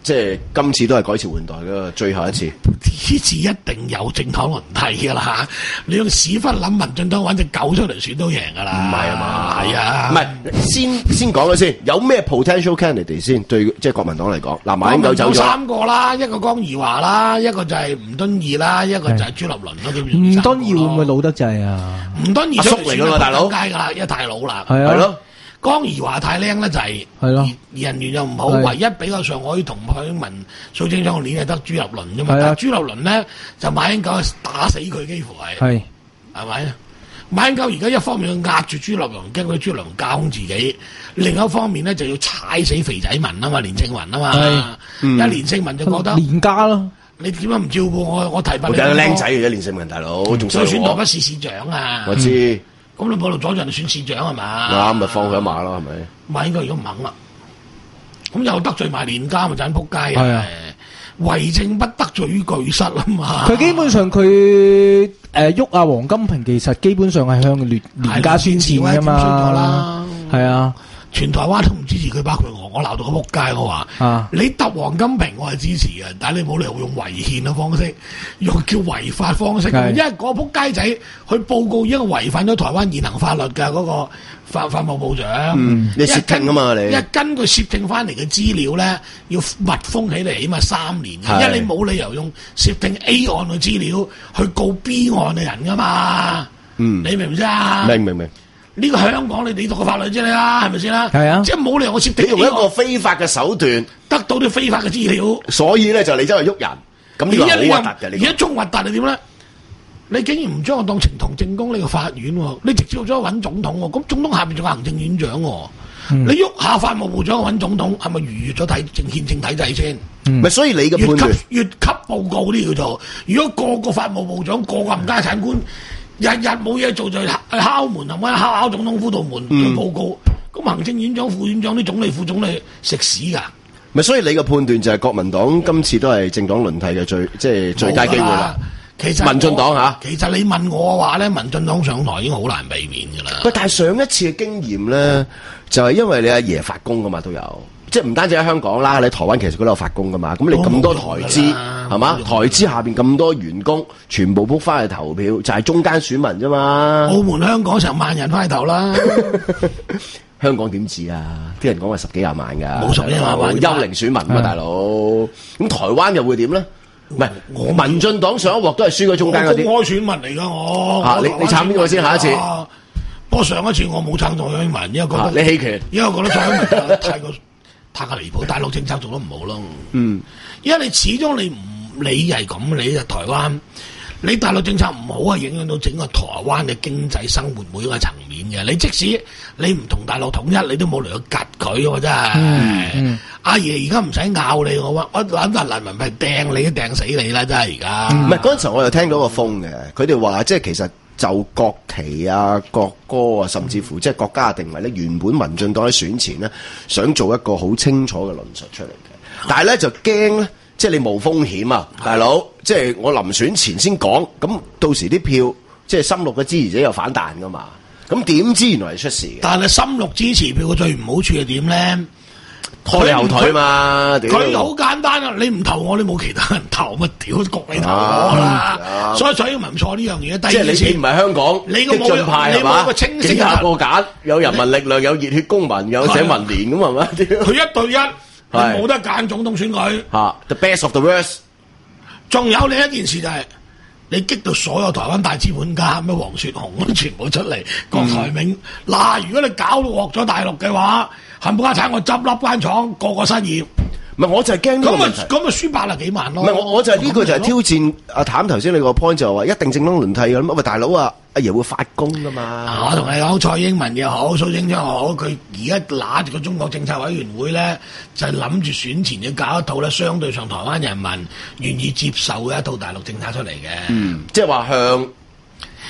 即係今次都係改朝換代嘅最後一次。 呢次一定有政黨輪替㗎啦！你用屎忽諗民進黨揾隻狗出嚟選都贏㗎啦！ 唔係啊嘛， 係啊， 唔係先先講咗先，有咩 potential candidate 先對即係國民黨嚟講？嗱，馬英九走咗三個啦，一個江宜樺啦，一個就係吳敦義啦，一個就係朱立倫咯。 吳敦義會唔會老得滯啊？ 吳敦義阿叔嚟㗎嘛，大佬， 街㗎啦，因為太老啦。 係啊，係咯。 江宜樺太靚咧就係、是，係人緣又唔好，唯一比較上可以同蔡英文、蘇貞昌練係得朱立倫啫嘛。但係朱立倫咧就馬英九打死佢，幾乎係，係係咪？馬英九而家一方面要壓住朱立倫，驚佢朱立倫架空自己；另一方面咧就要踩死肥仔民啊嘛，連勝文啊嘛。嗯、一連勝文就覺得連家咯， 你點解唔照顧我？我提拔你。 我有個僆仔嘅啫，連勝文大佬，仲想選台北市市長啊！ 我知。 咁你冇度阻人哋選市長係嘛？ 啱咪放佢一馬咯，係咪？ 馬英九如果唔肯啦，咁又得罪埋連家咪盞仆街啊！為政不得罪於巨室啊嘛！ 佢基本上佢誒喐啊黃金平，其實基本上係向連連家宣戰㗎嘛。係啊。 全台灣都唔支持佢，包括我，我鬧到個仆街，我話：啊、你揼黃金平，我係支持嘅，但係你冇理由用違憲嘅方式，用叫違法方式，因為嗰個仆街仔去報告已經違反咗台灣現行法律嘅嗰、那個法法務部長。 嗯，你竊聽啊嘛，你一根據竊聽翻嚟嘅資料咧，要密封起嚟，起碼三年，因為你冇理由用竊聽 A 案嘅資料去告 B 案嘅人噶嘛。嗯，你明唔明啊？ 明明明。 呢個香港你你讀嘅法律啫啦，係咪先啦？係啊，即係冇理由我攝定用一個非法嘅手段得到啲非法嘅資料， 所以咧就你走去喐人，咁呢個好核突嘅。 而家仲核突係點咧？你竟然唔將我當呈堂證供呢個法院，你直接咗揾總統，咁總統下邊仲有行政院長，嗯、你喐下法務部長揾總統，係咪逾越咗體政憲政體制先？咪、 嗯、所以你嘅判斷越級報告呢叫做，如果個個法務部長個個冚家產官。日日冇嘢做就去敲門，係咪敲敲總統府度門做報告？咁、嗯、行政院長、副院長、啲總理、副總理食屎㗎！ 咪所以你嘅判斷就係國民黨今次都係政黨輪替嘅最即係最佳機會啦。 其實民進黨嚇， 其實你問我嘅話咧，民進黨上台已經好難避免㗎啦。 喂，但係上一次嘅經驗咧，就係、是、因為你阿爺發功㗎嘛，都有。即係唔單止喺香港啦，你台灣其實佢都有發功噶嘛。咁你咁多台資係嘛？台資下邊咁多員工，全部撲翻去投票，就係、是、中間選民啫嘛。 澳門、香港成萬人翻去投啦。 香港點止啊？啲人講話十幾廿萬㗎。 冇十幾廿萬， 幽靈選民啊嘛，大佬。咁台灣又會點咧？唔係我民進黨上一鑊都係輸咗中間嗰啲。 公開選民嚟㗎我。 啊，你你撐邊個先？下一次。 不過上一次我冇撐蔡英文，因為覺得、啊、 你棄權， 因為覺得蔡英文太過。太過離譜，大陸政策做得唔好咯。嗯，因為你始終你唔理係咁，你就台灣，你大陸政策唔好啊，影響到整個台灣嘅經濟生活每一個層面嘅。你即使你唔同大陸統一，你都冇嚟去夾佢喎，真係。嗯嗯、阿爺而家唔使拗你，我話我揾得人民幣掟你都掟死你啦，真係而家。唔係嗰陣時，我又聽到個風嘅，佢哋話即係其實。就國旗啊、國歌啊，甚至乎即係國家嘅定位咧，原本民進黨喺選前呢，想做一個好清楚嘅論述出嚟嘅，但係咧就驚咧，即係你冒風險啊，大佬，即係我臨選前先講，咁到時啲票即係深綠嘅支持者又反彈噶嘛，咁點知原來係出事嘅？但係深綠支持票嘅最唔好處係點咧？拖你後腿嘛！佢好簡單啊！你唔投我，你冇其他人投，咪屌焗你投我啦！啊、所以蔡英文唔錯呢樣嘢。第二，即係你唔係香港激進派係嘛？幾下個揀，有人民力量，有熱血公民，有社民連咁係嘛？佢一對一，冇得揀總統選舉。嚇 ，the best of the worst。仲有另一件事就係、是，你激到所有台灣大資本家，咩黃雪紅全部出嚟，郭台銘嗱、嗯，如果你搞到鑊咗大陸嘅話。冚家產我執笠間廠，個個失業。唔係，我就係驚呢個問題。咁啊，咁啊，輸百啦幾萬咯。唔係，我我就係呢個就係挑戰阿譚頭先你個 point 就話一定政黨輪替嘅咁。喂，大佬啊，阿爺會發功噶嘛？我同你講，蔡英文又好，蘇貞昌又好，佢而家揦住個中國政策委員會咧，就係諗住選前要搞一套咧，相對上台灣人民願意接受嘅一套大陸政策出嚟嘅。嗯，即係話向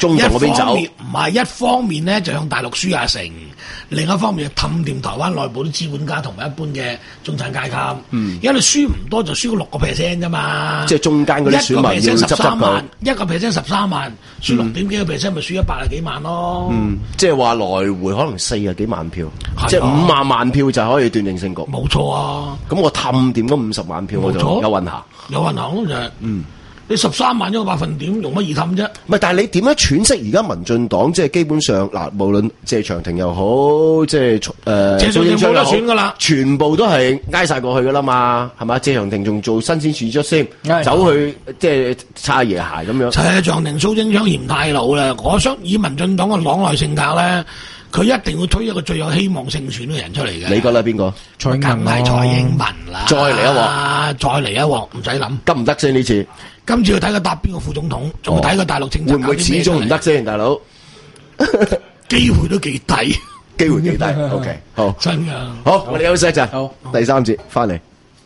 中共嗰邊走。 唔係一方面咧就向大陸輸下城，另一方面就氹掂台灣內部啲資本家同埋一般嘅中產階級。嗯，因為你輸唔多就輸個六個 percent 啫嘛。 即係中間嗰啲選民要執執佢。 一個 percent 十三萬，輸六點幾個 percent 咪輸一百啊幾萬咯。 嗯，即係話來回可能四啊幾萬票，即係五萬萬票就可以斷定勝局。 冇錯啊！ 咁我氹掂嗰五十萬票我就有運行。 有運行咯就係。嗯。你十三萬一個百分點，用乜易氹啫？ 唔係，但係你點樣詮釋而家民進黨即係基本上嗱，無論謝長廷又好，即係誒， 謝長廷冇得選噶啦， 全部都係挨晒過去噶啦嘛，係嘛？謝長廷仲做新鮮事蹟先，走去即係擦爺鞋咁樣。 謝長廷、蘇貞昌嫌太老啦，我想以民進黨嘅黨內性格咧，佢一定會推一個最有希望勝選嘅人出嚟嘅。 你覺得邊個？ 蔡英文，梗係蔡英文啦。 再嚟一鑊， 再嚟一鑊，唔使諗。 得唔得先呢次？ 今次要睇佢搭邊個副總統，仲要睇佢大陸政策。 會唔會始終唔得先，大佬？ 機會都幾低， 機會幾低。O K， 好， 真噶。 好，我哋休息一陣。 好， 第三節翻嚟。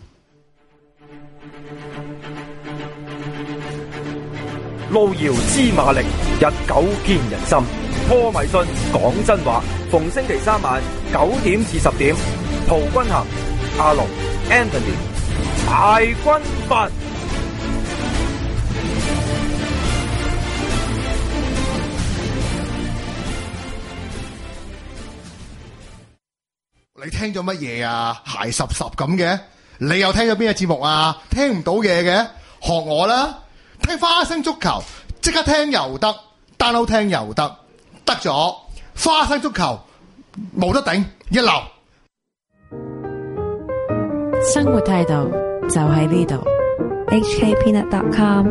路遙知馬力，日久見人心。破迷信，講真話。逢星期三晚九點至十點，陶君行、阿龍、Anthony， 大軍閥。 你聽咗乜嘢啊？鞋濕濕咁嘅，你又聽咗邊個節目啊？聽唔到嘢嘅，學我啦，聽花生足球，即刻聽又得 ，download 聽又得，得咗花生足球冇得頂，一流。 生活態度就喺呢度 ，H K Peanut dot com。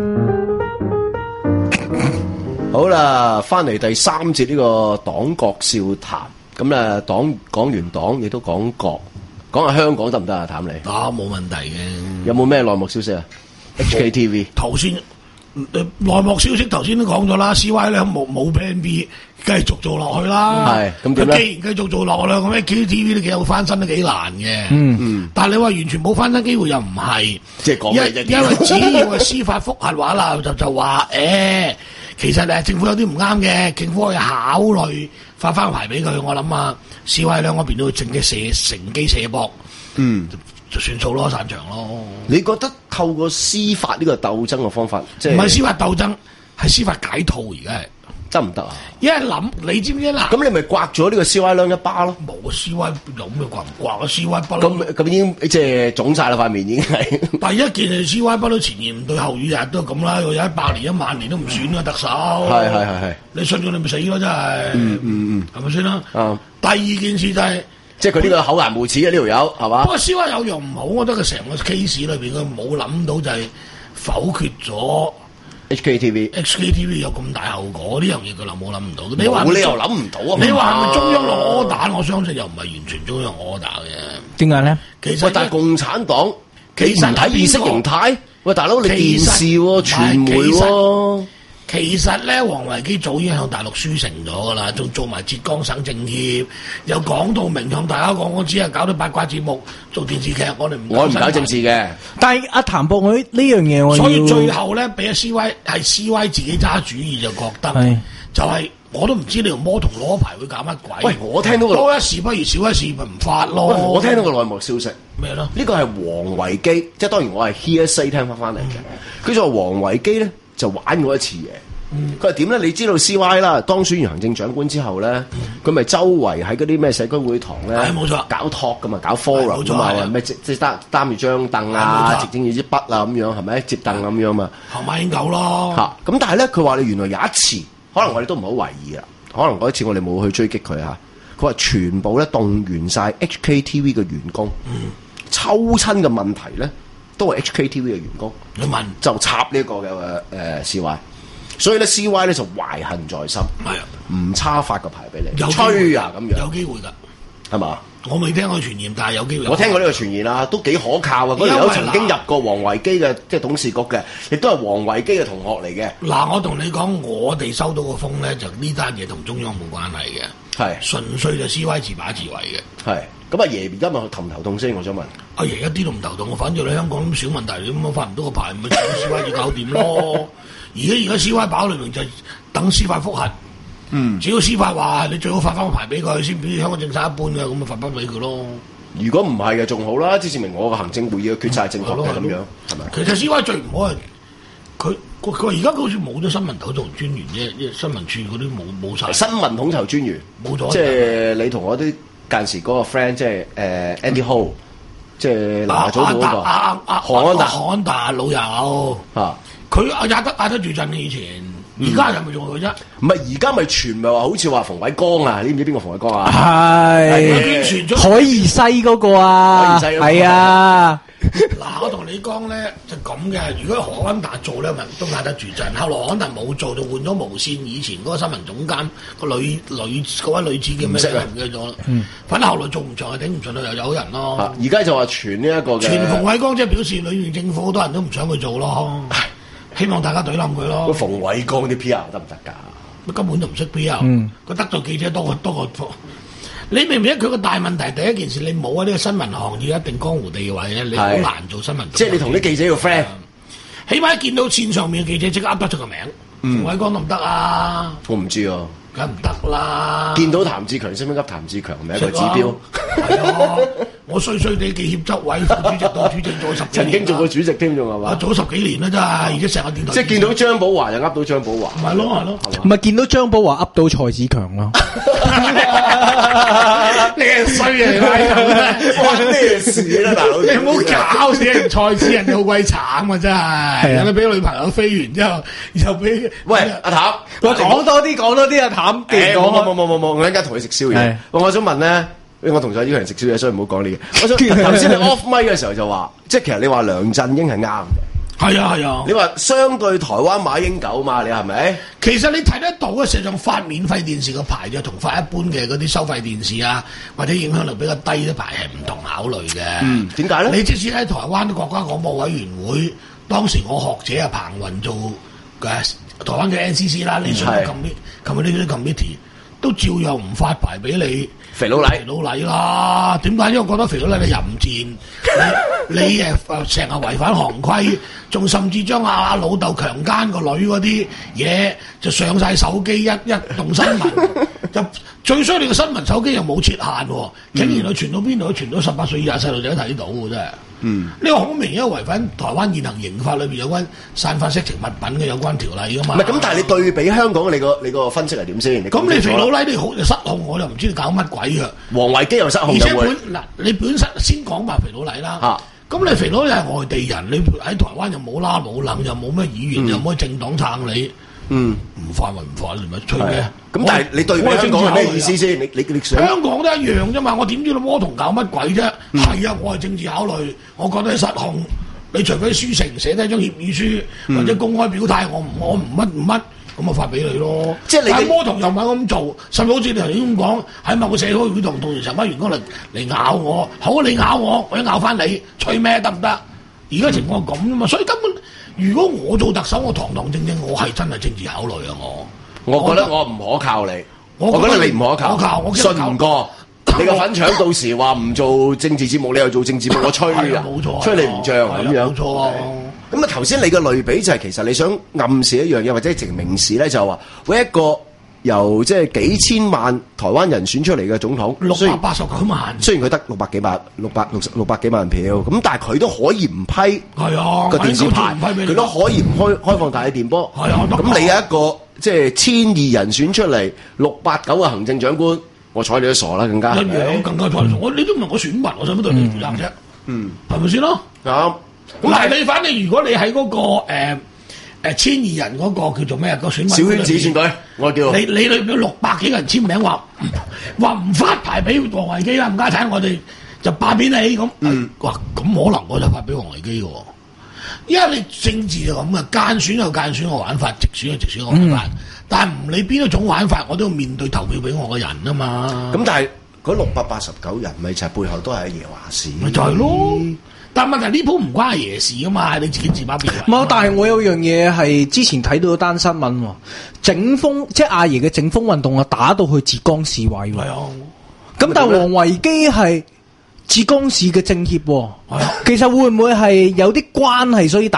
好啦，翻嚟第三節呢個黨國笑談。咁咧，黨講完黨，亦都講國，講下香港得唔得啊？譚你啊，冇問題嘅。 有冇咩內幕消息啊 ？H K T V 頭先內幕消息頭先都講咗啦 ，C Y 咧冇冇 Plan B， 繼續做落去啦。 係咁點咧？ 既然繼續做落去啦，咁 H K T V 都幾有翻身都幾難嘅。 嗯嗯。 但係你話完全冇翻身機會又唔係， 即係講咩啫？ 因為只要係司法覆核話啦，就就話誒、欸，其實誒政府有啲唔啱嘅，政府可以考慮。發翻牌俾佢，我諗啊，示威兩嗰邊都會趁機射乘機射博，嗯，就，就算數咯，散場咯。 你覺得透過司法呢個鬥爭嘅方法，即係唔係司法鬥爭，係司法解套而家係得唔得啊？ 一諗，你知唔知嗱？ 咁你咪刮咗呢個 C Y 兩一巴咯？ 冇啊 ，C Y 有咩刮唔刮啊 ？C Y 不咁咁已經即係腫晒啦塊面已經係。 第一件係 C Y 不嬲前言唔對後語，日日都係咁啦。有一百年、一萬年都唔選嘅特首。係係係係。你信咗你咪死咯，真係。嗯嗯嗯，係咪先啦？啊。第二件事就係、是， 即係佢呢個厚顏無恥嘅呢條友係嘛？ 不過 C Y 有樣唔好，我覺得佢成個 case 裏邊佢冇諗到就係否決咗。 H K T V，H K T V 有咁大後果呢樣嘢，佢諗冇諗唔到。你話冇理由諗唔到啊！ 你話係咪中央落柯打？我相信又唔係完全中央柯打嘅。 點解咧？ 其實但係共產黨其實唔睇意識形態。喂，大佬你電視喎、傳媒喎。 其實咧，王維基早已經向大陸輸成咗噶啦，仲做埋浙江省政協，又講到明向大家講，我只係搞啲八卦節目，做電視劇，我哋唔我唔搞政治嘅。 但係阿譚博佢呢樣嘢，我所以最後咧，俾阿 C Y 係 C Y 自己揸主意，就覺得就係、是、我都唔知你用魔童攞牌會搞乜鬼。 喂，我聽到個多一事不如少一事，咪唔發咯。 我聽到個內幕消息咩咯？ 呢個係王維基，即係當然我係 hearsay 聽翻翻嚟嘅。佢就話王維基咧就玩過一次嘢。佢話點咧？你知道 C Y 啦，當選完行政長官之後咧，佢咪周圍喺嗰啲咩社區會堂咧， 冇錯， 搞 talk 噶嘛，搞 forum 噶嘛，咩即即擔擔住張凳啊，直正住支筆啊咁樣，係咪接凳咁樣嘛？ 後馬英九咯。 嚇！咁但係咧，佢話你原來有一次，可能我哋都唔好懷疑啦，可能嗰一次我哋冇去追擊佢嚇。佢話全部咧動員晒 H K T V 嘅員工，嗯、抽親嘅問題咧都係 H K T V 嘅員工。 你問就插呢個嘅誒 C Y。所以咧 C Y 咧就懷恨在心，係啊，唔差發個牌俾你，吹啊咁樣， 有機會㗎， 係嘛？ 我未聽過傳言，但係有機會。 我聽過呢個傳言啊，都幾可靠啊！嗰條友曾經入過王維基嘅即係董事局嘅，亦都係王維基嘅同學嚟嘅。 嗱，我同你講，我哋收到個風咧，就呢單嘢同中央冇關係嘅，係純粹就 C Y 自把自為嘅。係咁，阿爺而家咪頭唔頭痛先？我想問， 阿爺一啲都唔頭痛，我反正你香港咁小問題，你咁樣發唔到個牌，咪 C Y 要搞掂咯。而家而家 C Y 飽裏面就等司法覆核。 嗯， 只要司法話你最好發翻個牌俾佢，先俾香港政策一般嘅，咁咪發翻俾佢咯。 如果唔係嘅，仲好啦，即係證明我個行政會議嘅決策係正確嘅咁樣，係咪？ 其實 C Y 最唔好係佢佢話而家好似冇咗新聞統籌專員啫，新聞處嗰啲冇冇曬。 新聞統籌專員冇咗， 即係你同我啲間時嗰個 friend，即係誒 Andy Ho，即係南華早報嗰個阿阿何安達， 何安達老友啊， 佢壓得壓得住陣以前。而家又咪用佢啫？ 唔係而家咪傳咪話好似話馮偉光啊？你唔知邊個馮偉光啊？ 係海怡西嗰個啊，係啊。 嗱，我同你講咧就咁嘅。如果何安達做咧，咪都壓得住陣。後來何安達冇做，就換咗無線以前嗰個新聞總監個女女嗰位女子叫咩名？唔記得咗啦。反正後來做唔長，頂唔順又有人咯。 而家就話傳呢一個嘅。 傳馮偉光即係表示裏面政府好多人都唔想佢做咯。希望大家懟冧佢咯。 個馮偉光啲 P R 得唔得㗎？ 根本就唔識 P R，佢得罪記者多過多過。你明唔明？佢個大問題第一件事，你冇喺呢個新聞行業一定江湖地位咧，你好難做新聞。 即係你同啲記者要 friend， 起碼見到線上面嘅記者即刻噏得出個名。馮偉光得唔得啊？ 我唔知啊。 梗唔得啦！ 見到譚志強，識唔識噏譚志強？咪一個指標。 係啊，我衰衰地記協執委副主席到主席做十幾年， 曾經做過主席添，仲係嘛？ 做咗十幾年啦，真係，而家成個電台。 即係見到張寶華就噏到張寶華。 咪咯，係咯。 唔係見到張寶華噏到蔡子強咯。 你係衰嚟啦！ 關咩事啦，大佬？ 你唔好搞死人蔡子，人哋好鬼慘啊！真係，人哋俾女朋友飛完之後，又俾喂阿譚， 我講多啲，講多啲阿譚。 冇冇冇冇冇冇，我一陣間同佢食宵夜。我想問咧，我同咗呢個人食宵夜，所以唔好講呢嘢。我想頭先你 off mic 嘅時候就話，即係其實你話梁振英係啱嘅。 係啊係啊。 你話相對台灣馬英九嘛？你係咪？ 其實你睇得到嘅，實際上發免費電視嘅牌就同發一般嘅嗰啲收費電視啊，或者影響力比較低嘅牌係唔同考慮嘅。嗯， 點解咧？ 你即使喺台灣國家廣播委員會，當時我學者啊彭雲做嘅台灣嘅 N C C 啦，你上個 committee committee 都照樣唔發牌俾你。 肥佬黎， 肥佬黎啦，點解？因為我覺得肥佬黎你淫賤，你你誒成日違反行規，仲甚至將阿老豆強姦個女嗰啲嘢就上晒手機，一一動新聞就最衰你個新聞手機又冇設限，竟然佢傳到邊度？傳到十八歲以下細路仔都睇到嘅真係。嗯，呢個好明顯違反台灣現行刑法裏邊有關散發色情物品嘅有關條例噶嘛。 唔係咁，但係你對比香港，你個你個分析係點先？ 咁你肥佬黎你好失控，我就唔知你搞乜鬼嘅。 王維基又失控， 而且本嗱你本身先講埋肥佬黎啦。嚇，咁你肥佬黎係外地人，你喺台灣又冇啦冇楞，又冇咩議員，又冇政黨撐你。嗯，唔犯咪唔犯，你咪吹咩？ 咁但係你對比香港係咩意思先？你你你想香港都一樣啫嘛？我點知你魔童搞乜鬼啫？係啊，我係政治考慮，我覺得係失控。你除非書成寫低張協議書，或者公開表態，我唔我唔乜唔乜，咁咪發俾你咯。即係你魔童又唔係咁做，甚至好似你頭先咁講，喺某個社區會堂同完成班員工嚟嚟咬我，好你咬我，我一咬翻你，吹咩得唔得？而家情況係咁啫嘛，所以根本。如果我做特首，我堂堂正正，我係真係政治考慮啊！我， 我覺得我唔可靠你，我覺得你唔可靠， 可靠，我信唔過。你個粉腸到時話唔做政治節目，你又做政治節目，我吹啊， 冇錯， 吹你唔脹咁樣。 冇錯啊！ 咁啊頭先你嘅類比就係其實你想暗示一樣嘢，或者直明示咧，就係話每一個由即係幾千萬台灣人選出嚟嘅總統， 六百八十九萬。 雖然佢得六百幾萬、六百六十六百幾萬票，咁但係佢都可以唔批係啊個電視牌，佢都可以唔開開放大嘅電波。 係啊， 咁你有一個即係千二人選出嚟，六八九嘅行政長官，我睬你都傻啦，更加一樣，更加睬你傻。我你都唔係我選民，我使乜對你負責啫？嗯，係咪先咯？ 啱。 咁但係你反正如果你喺嗰個誒。誒千二人嗰個叫做咩啊？個選民小圈子選舉，我叫你你裏邊六百幾個人簽名話話唔發牌俾王維基啦，唔家產我哋就罷免你咁。嗯，哇咁可能我就發俾王維基嘅，因為你政治就咁嘅，間選有間選嘅玩法，直選有直選嘅玩法，嗯、但係唔理邊一種玩法，我都要面對投票俾我嘅人啊嘛。 咁但係嗰六百八十九人咪就係背後都係阿爺話事， 咪就係咯。但問題呢鋪唔關阿爺事噶嘛，你自己自把邊位？ 冇，但係我有樣嘢係之前睇到一單新聞喎，整風即係阿爺嘅整風運動啊，打到去浙江市委喎。係啊，咁但係王維基係浙江市嘅政協喎。係啊，其實會唔會係有啲關係，所以打打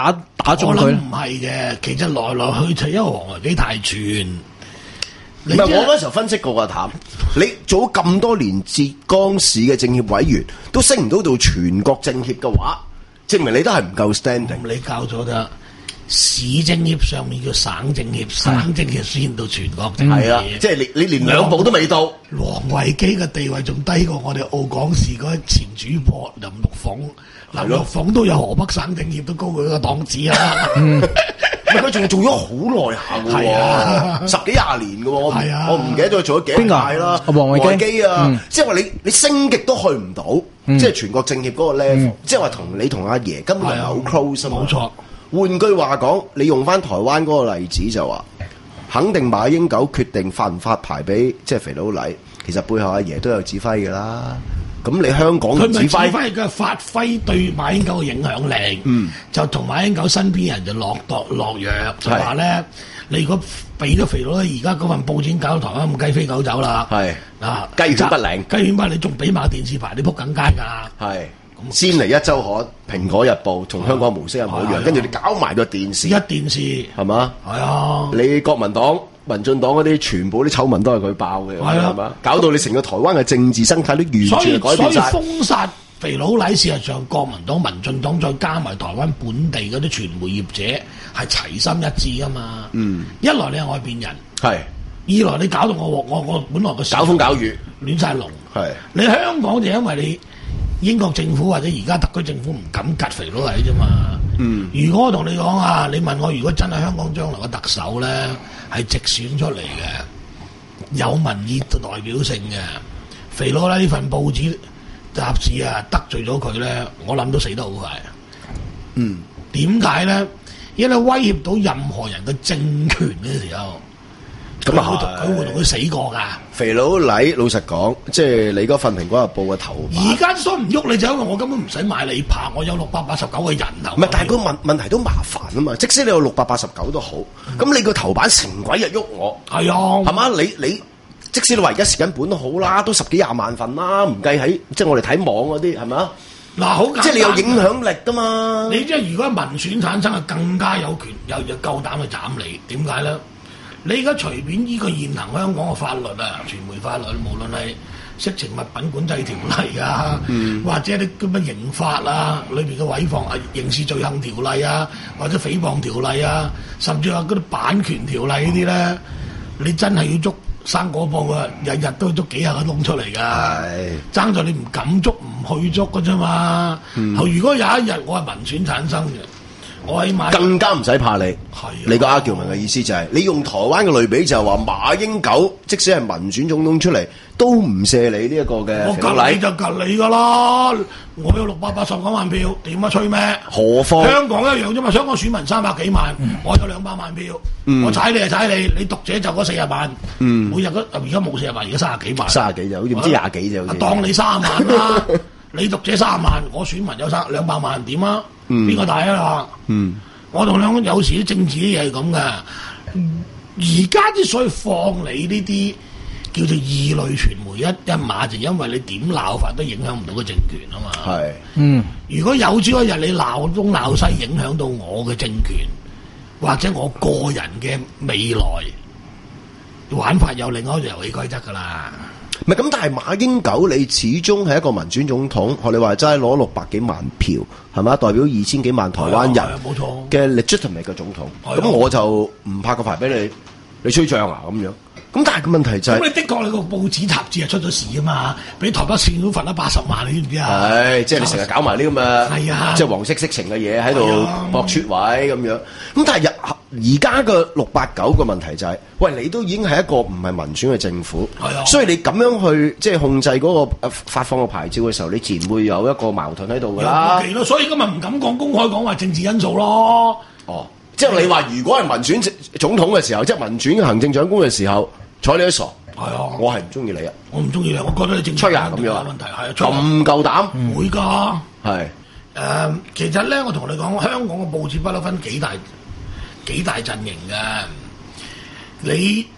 打中佢？ 我諗唔係嘅，其實來來去去因為黃維基太串。 唔係我嗰時候分析過個譚，你做咗咁多年浙江市嘅政協委員，都升唔到到全國政協嘅話，證明你都係唔夠 standing。 你教咗得市政協上面叫省政協，省政協先到全國政協。 係啊，即係你你連兩步都未到。 黃維基嘅地位仲低過我哋澳廣視嗰前主播林玉鳳。林玉鳳都有河北省政協都高過佢個檔次啊！ 唔係佢仲做咗好耐下嘅喎，十幾廿年嘅喎，我唔我唔記得咗做咗幾屆啦。 黃維基啊， 嗯、 即係話你你升極都去唔到，嗯、即係全國政協嗰個 level，、嗯、即係話同你同阿爺根本係好 close 啊嘛。 冇錯。 換句話講，你用翻台灣嗰個例子就話，肯定馬英九決定發唔發牌俾即係肥佬黎，其實背後阿爺都有指揮㗎啦。咁你香港佢咪指揮揮嘅發揮對馬英九嘅影響力，嗯、就同馬英九身邊人就落落落藥，就話咧，你如果俾咗肥佬咧，而家嗰份報紙搞到台灣咁雞飛狗走啦，係嗱雞犬不寧，雞犬不寧，你仲俾埋電視牌，你仆緊街㗎，係咁先嚟一周刊、蘋果日報，同香港模式係冇一樣，跟住你搞埋個電視， 一電視係嘛？ 係啊， 你國民黨。民進黨嗰啲全部啲醜聞都係佢爆嘅，係嘛？搞到你成個台灣嘅政治生態都完全改變晒。 所以所以封殺肥佬黎，事實上國民黨、民進黨再加埋台灣本地嗰啲傳媒業者係齊心一致噶嘛。嗯，一來你係外邊人，係；二來你搞到我我我本來個搞風搞雨亂晒龍， 係。 你香港就因為你英國政府或者而家特區政府唔敢吉肥佬黎啫嘛。嗯，如果我同你講啊，你問我如果真係香港將來嘅特首咧？係直選出嚟嘅，有民意代表性嘅。肥佬黎呢份報紙雜誌啊，得罪咗佢咧，我諗都死得好快。嗯，點解咧？因為威脅到任何人嘅政權嘅時候，咁啊，佢會同佢死過㗎。 肥佬黎老實講，即係你嗰份《蘋果日報》嘅頭版， 而家都唔喐你就因為我根本唔使買你拍，我有六百八十九個人頭。 唔係，但係個問問題都麻煩啊嘛。即使你有六百八十九都好，咁、嗯、你個頭版成鬼日喐我， 係啊， 係嘛？你你即使你話而家蝕緊本都好啦，都十幾廿萬份啦，唔計喺即係我哋睇網嗰啲係咪啊？ 嗱，好簡單， 即係你有影響力㗎嘛？ 你即係如果民選產生，係更加有權有有夠膽去斬你。點解咧？你而家隨便呢個現行香港嘅法律啊，傳媒法律，無論係色情物品管制條例啊，嗯、或者啲咁嘅刑法啊，裏邊嘅毀謗啊、刑事罪行條例啊，或者誹謗條例啊，甚至話嗰啲版權條例呢啲咧，你真係要捉生果報啊，日日都捉幾廿個窿出嚟㗎，爭在你唔敢捉，唔去捉㗎啫嘛。嗯、如果有一日我係民選產生嘅。我起碼更加唔使怕你， 啊、 你個阿喬文嘅意思就係、是，你用台灣嘅類比就係話馬英九即使係民選總統出嚟，都唔赦你呢一個嘅。 我隔你就隔你噶啦，我有六百八十九萬票，點啊吹咩？ 何況香港一樣啫嘛，香港選民三百幾萬，嗯、我有兩百萬票，嗯、我踩你就踩你，你讀者就嗰四十萬，嗯、每日嗰而家冇四十萬，而家三十幾萬， 三十幾就好似唔知廿幾就好似。 當你三萬啦，你讀者三萬，我選民有三兩百萬，點啊？邊個、嗯、大啊？嗯，我同你講，有時啲政治啲嘢係咁嘅。而家之所以放你呢啲叫做異類傳媒一一馬，就因為你點鬧法都影響唔到個政權啊嘛。係是，嗯，如果有朝一日你鬧東鬧西，影響到我嘅政權或者我個人嘅未來玩法，有另外一個遊戲規則噶啦。 唔係咁，但係馬英九你始終係一個民選總統，學你話齋攞六百幾萬票，係嘛？代表二千幾萬台灣人嘅 legitimate 嘅總統，咁我就唔拍個牌俾你，你吹脹啊咁樣。咁但係個問題就係、是， 咁你的確你個報紙雜誌係出咗事啊嘛，俾台北市都罰咗八十萬，你知唔知啊？ 係，即係你成日搞埋呢咁嘅，係啊，即係黃色色情嘅嘢喺度博出位咁樣。咁但係而家嘅六八九個問題就係、是，喂，你都已經係一個唔係民選嘅政府，係啊，所以你咁樣去即係控制嗰個誒發放個牌照嘅時候，你自然會有一個矛盾喺度㗎啦。 有咯，所以今日唔敢講公開講話政治因素咯。 哦。即係你話，如果係民選總統嘅時候，即係民選行政長官嘅時候，睬你都傻。係啊，我係唔中意你啊！ 我唔中意你，我覺得你政治吹啊咁樣問題係啊， 咁夠膽唔會㗎。 係誒，其實咧，我同你講，香港嘅報紙不嬲分幾大幾大陣營嘅。你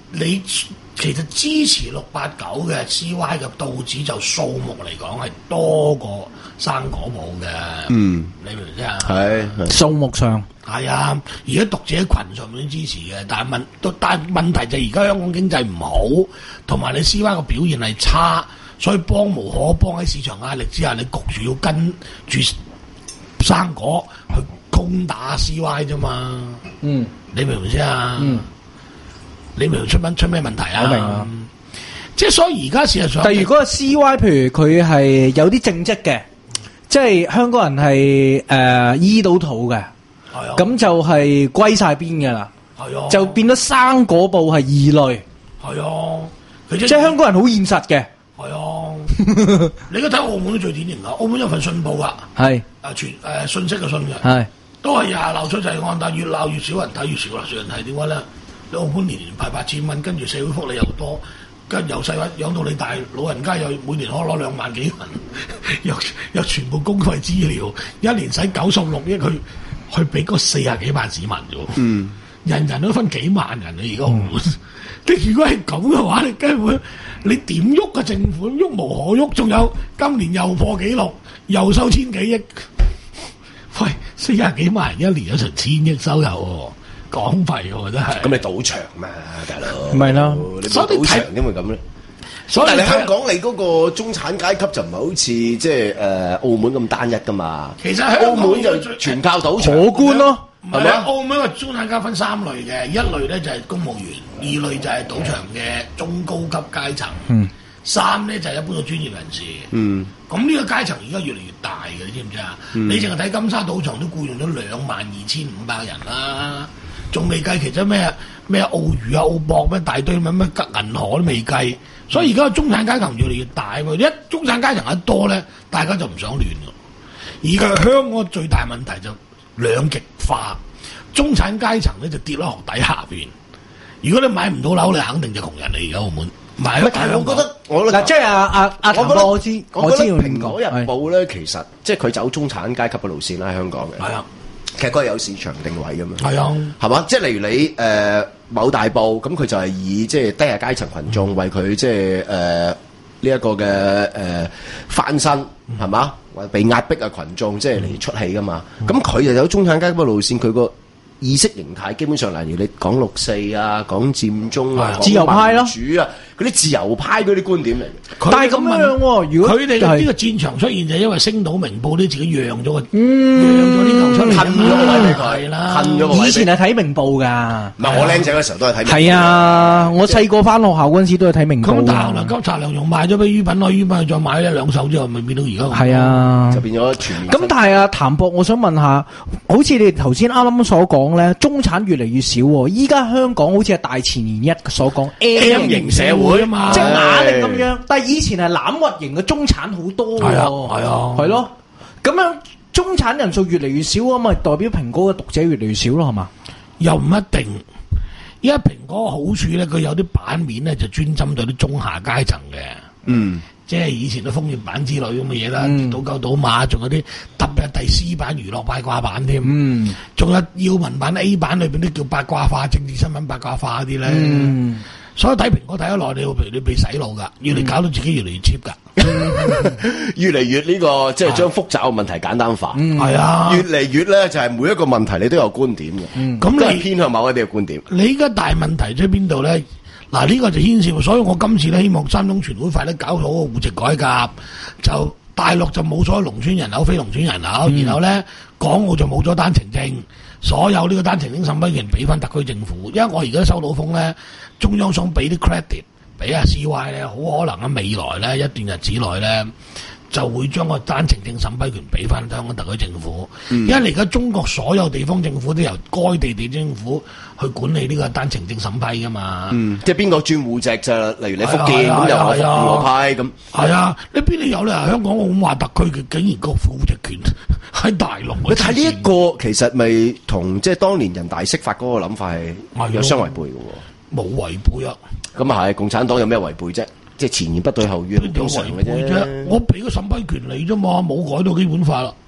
你其實支持六八九嘅 C Y 嘅道指就數目嚟講係多過生果報嘅。嗯，你明唔明啫？ 係數目上係啊，而家讀者群上面都支持嘅，但係問但係問題就係而家香港經濟唔好，同埋你 C Y 個表現係差，所以幫無可幫，喺市場壓力之下，你焗住要跟住生果去攻打 C Y 啫嘛。嗯，你明唔明先啊？嗯。你明出乜出咩問題啊？ 我明啊， 即係所以而家事實上， 但係如果個 C Y 譬如佢係有啲正職嘅，即係香港人係誒醫到肚嘅，咁就係歸晒邊嘅啦，就變咗生果報係異類， 係啊， 即係香港人好現實嘅， 係啊，你而家睇澳門都最典型噶，澳門有份信報啊，係啊傳誒信息嘅信嘅，係都係廿鬧出就案，但係越鬧越少人睇，越少啦，少人睇點解咧？你澳門年年派八千蚊，跟住社會福利又多，跟由細養到你大，老人家又每年可攞兩萬幾蚊，又又全部公費資療，一年使九十六億去去俾嗰四十幾萬市民啫。嗯，人人都分幾萬人啊！而家澳門，你、嗯、如果係咁嘅話，你根本你點喐嘅政府喐無可喐，仲有今年又破紀錄，又收千幾億，喂，四十幾萬人一年有成千億收入喎。港幣喎真係， 咁你賭場嘛，大佬？ 唔係啦， 你賭場點會咁咧？所以但係香港你嗰個中產階級就唔係好似即係誒澳門咁單一噶嘛。 其實澳門就全靠賭場， 可觀咯， 係咪啊？澳門個中產階級分三類嘅，一類咧就係公務員，二類就係賭場嘅中高級階層，嗯，三咧就係一般嘅專業人士，嗯。咁呢個階層而家越嚟越大嘅，你知唔知啊？嗯、你淨係睇金沙賭場都僱用咗兩萬二千五百人啦。仲未計其他咩咩澳娛啊、澳博咩大堆咩咩銀河都未計，所以而家個中產階層越嚟越大喎。一中產階層一多咧，大家就唔想亂咯。而家香港最大問題就兩極化，中產階層咧就跌落河底下邊。如果你買唔到樓，你肯定就窮人嚟。而家澳門買得， 但係我覺得我嗱，即係阿阿阿譚哥，我知我知蘋果日報咧，其實即係佢走中產階級嘅路線啦，喺香港嘅。係啊。其實佢係有市場定位噶嘛，係啊，係嘛？即係例如你誒、呃、某大報，咁佢就係以即係低下階層群眾為佢即係誒呢一個嘅誒、呃、翻身係嘛？或者被壓迫嘅群眾即係嚟出氣噶嘛？咁佢又有中產階級嘅路線，佢個意識形態基本上，例如你講六四啊，講佔中啊， 自由派咯， 主啊，嗰啲自由派嗰啲觀點嚟。 但係咁樣喎，如果佢哋呢個戰場出現就係因為《星島明報》啲自己讓咗個，讓咗啲球出嚟， 吞咗個位俾佢啦。 以前係睇明報㗎， 唔係我僆仔嗰時候都係睇。 係啊，我細個翻學校嗰陣時都係睇明報。 咁但係後來金澤良用賣咗俾于品來，于品再買一兩手之後，咪變到而家。 係啊， 就變咗全面。 咁但係啊，譚博，我想問下，好似你哋頭先啱啱所講咧，中產越嚟越少喎。依家香港好似係大前研一所講 M 型社會啊嘛， 即係啞鈴咁樣。但係以前係欖核型嘅中產好多喎。係啊， 係啊， 係咯。咁樣中產人數越嚟越少啊嘛，代表蘋果嘅讀者越嚟越少咯，係嘛？ 又唔一定。因為蘋果嘅好處咧，佢有啲版面咧就專針對啲中下階層嘅。嗯。即係以前嘅楓葉版之類咁嘅嘢啦，賭狗賭馬，仲有啲特別係第 C 版娛樂八卦版添，仲、嗯、有要聞版 A 版裏邊啲叫八卦化、政治新聞八卦化嗰啲咧。嗯、所以睇蘋果睇得耐，你譬如你被洗腦㗎，越嚟搞到自己越嚟越 cheap 㗎， 嗯、越嚟越呢、這個即係將複雜嘅問題簡單化。係、嗯、啊，越嚟越咧就係每一個問題你都有觀點嘅，咁、嗯、你係偏向某一啲嘅觀點。 你而家大問題喺邊度咧？嗱，呢個就牽涉，所以我今次咧希望三中全會快啲搞好個戶籍改革，就大陸就冇咗農村人口、非農村人口，嗯、然後咧港澳就冇咗單程證，所有呢個單程證審批權俾翻特區政府。因為我而家收到風咧，中央想俾啲 credit 俾阿 C Y 咧，好可能喺未來咧一段日子內咧就會將個單程證審批權俾翻香港特區政府。嗯、因為而家中國所有地方政府都由該地地政府去管理呢個單程證審批噶嘛， 嗯，即係邊個轉戶籍就，例如你福建咁又係福建派咁， 係啊，你邊度有咧？香港咁話特區嘅竟然個戶籍權喺大陸， 你睇呢一個其實咪同即係當年人大釋法嗰個諗法係有相違背嘅喎， 冇違背啊！ 咁啊係，共產黨有咩違背啫？即係前言不對後語，正常嘅啫。 我俾個審批權你啫嘛，冇改到基本法啦。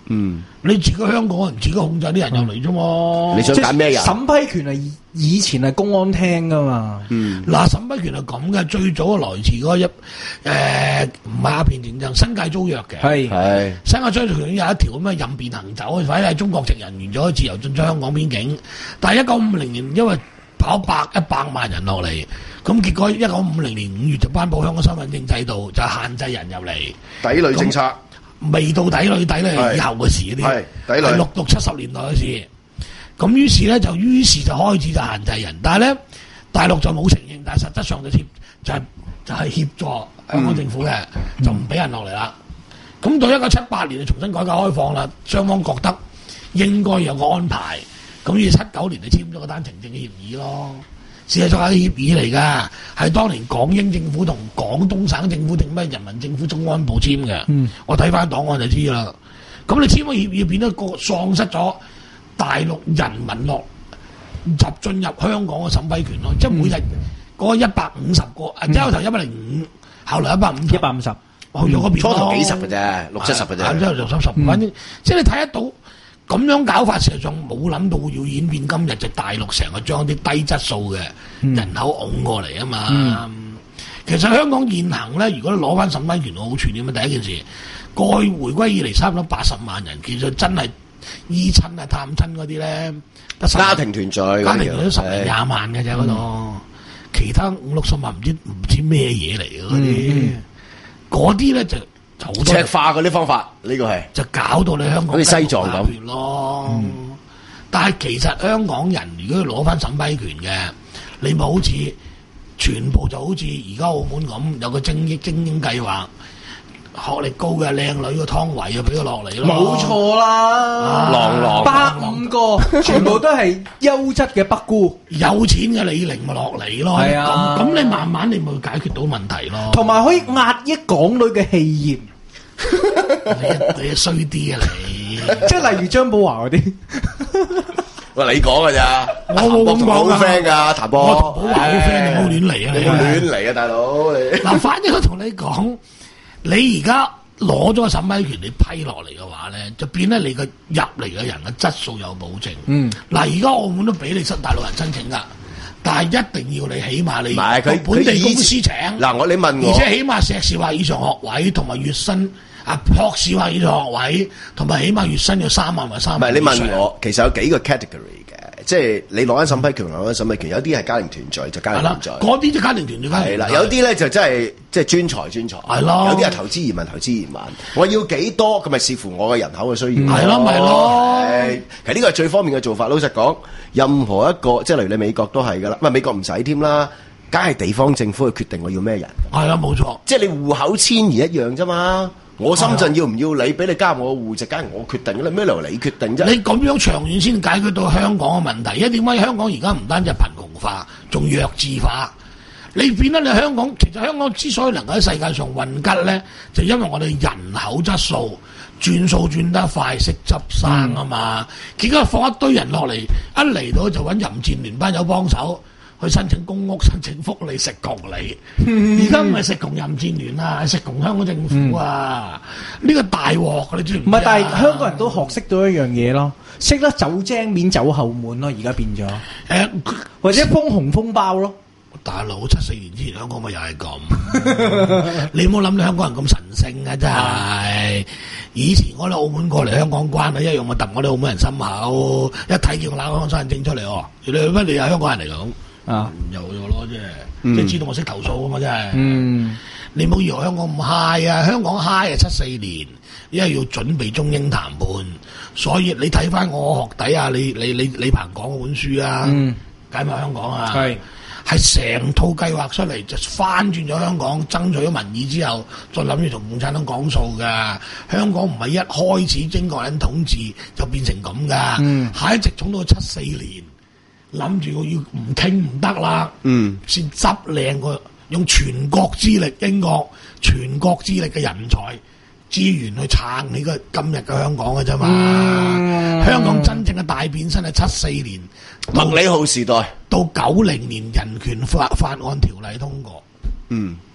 嗯， 你自己香港人自己控制啲人入嚟啫嘛。 你想揀咩人？ 審批權係以前係公安廳噶嘛。 嗯， 嗱，審批權係咁嘅，最早來自嗰一誒唔係鴉片戰爭，新界租約嘅。 係係新界租約有一條咁嘅任便行走，或者係中國籍人員就可以自由進出香港邊境。但係一九五零年因為跑百一百萬人落嚟，咁結果一九五零年五月就頒布香港身份證制度，就限制人入嚟。 抵壘政策。 未到底壘，底壘係以後嘅事嗰啲，係六六七十年代嘅事。咁於是咧就於是就開始就限制人，但係咧大陸就冇承認，但係實質上就協就係、是、就係、是、協助香港政府嘅，嗯、就唔俾人落嚟啦。咁、嗯、到一九七八年就重新改革開放啦，雙方覺得應該有個安排，咁於是七九年就簽咗個單程證嘅協議咯。事實上係協議嚟㗎，係當年港英政府同廣東省政府定咩人民政府中安部簽嘅。嗯、我睇翻檔案就知啦。咁你簽個協議變咗個喪失咗大陸人民落入進入香港嘅審批權咯。即係每日嗰一百五十個，即係開頭一百零五，後來一百五十， 一百五十， 去咗嗰邊初頭幾十嘅啫，六七十嘅啫。 之後就三十，反正即係你睇得到。咁樣搞法，事實上冇諗到要演變今日就大陸成日將啲低質素嘅人口拱過嚟啊嘛。嗯、其實香港現行咧，如果攞翻審批權嘅好處點啊？第一件事，過去回歸以嚟差唔多八十萬人，其實真係依親啊探親嗰啲咧， 家庭團聚， 家庭團聚十零廿萬嘅啫嗰度，嗯、其他五六十萬唔知唔知咩嘢嚟嘅嗰啲，嗰啲咧就。 赤化嗰啲方法，呢、這個係就搞到你香港好似西藏咁咯。嗯、但係其實香港人如果要攞翻審批權嘅，你咪好似全部就好似而家澳門咁，有個精英精英計劃，學歷高嘅靚女個湯唯就俾佢落嚟咯。 冇錯啦， 郎朗百五個全部都係優質嘅北姑， 有錢嘅李寧咪落嚟咯。係啊，咁咁你慢慢你咪解決到問題咯。 同埋可以壓抑港女嘅氣焰。 你你衰啲啊你！ 即係例如張寶華嗰啲， 喂你講㗎咋？ 我冇咁講好 friend 㗎，譚波。 我同寶華好 friend，你唔好亂嚟啊！ 你唔好亂嚟啊，大佬！ 嗱，反正我同你講，你而家攞咗個審批權，你批落嚟嘅話咧，就變咧你個入嚟嘅人嘅質素有保證。嗯，嗱，而家澳門都俾你新大陸人申請㗎。但係一定要你起碼你佢本地公司請嗱，我你問我， 而且起碼碩士或以上學位同埋月薪啊，博士或以上學位同埋起碼月薪要三萬或三萬。 唔係你問我，其實有幾個 category 嘅，即係你攞緊審批權，攞緊審批權，有啲係家庭團聚就家庭團聚， 嗰啲就家庭團聚。 係啦，有啲咧就真係即係專才專才，係咯，有啲係投資移民投資移民。我要幾多咁咪視乎我嘅人口嘅需要。 係咯，咪咯。 其實呢個係最方便嘅做法。老實講，任何一個即係例如你美國都係噶啦，唔係美國唔使添啦，梗係地方政府去決定我要咩人。 係啦，冇錯。即係你戶口遷移一樣啫嘛。我深圳要唔要你，俾你加入我戶籍，梗係我決定啦。咩理由你決定啫？ 你咁樣長遠先解決到香港嘅問題。因為點解香港而家唔單止係貧窮化，仲弱智化？你變得你香港，其實香港之所以能夠喺世界上混吉咧，就因為我哋人口質素轉數轉得快，識執生啊嘛。結果放一堆人落嚟，一嚟到就揾淫賤聯班友幫手去申請公屋、申請福利，食窮你。而家唔係食窮淫賤聯啊，係食窮香港政府啊！呢、嗯、個大鑊，你知唔知？ 唔係，但係香港人都學識到一樣嘢咯，識得走精面走後門咯。而家變咗，誒、呃，或者封紅封包咯。 大佬，七四年之前香港咪又係咁？你唔好諗你香港人咁神聖啊！真係，以前我哋澳門過嚟香港關啊，一樣咪揼我哋澳門人心口，一睇見我攞香港身份證出嚟哦，你乜你係香港人嚟㗎咁啊？有咗咯，即係、嗯、即係知道我識投訴啊嘛，真係。嗯，你唔好以為香港咁 high 啊，香港 high 啊，七四年，因為要準備中英談判，所以你睇翻我學弟啊，你你你李鵬講嗰本書啊，嗯、解密香港啊，係。係成套計劃出嚟，就翻轉咗香港，爭取咗民意之後，再諗住同共產黨講數㗎。香港唔係一開始英國人統治就變成咁㗎，嗯、係一直衝到七四年，諗住我要唔傾唔得啦，先執靚個用全國之力，英國全國之力嘅人才資源去撐起個今日嘅香港嘅啫嘛。嗯、香港真正嘅大變身係七四年。 麥理浩時代到九零年人權法法案條例通過， 嗯，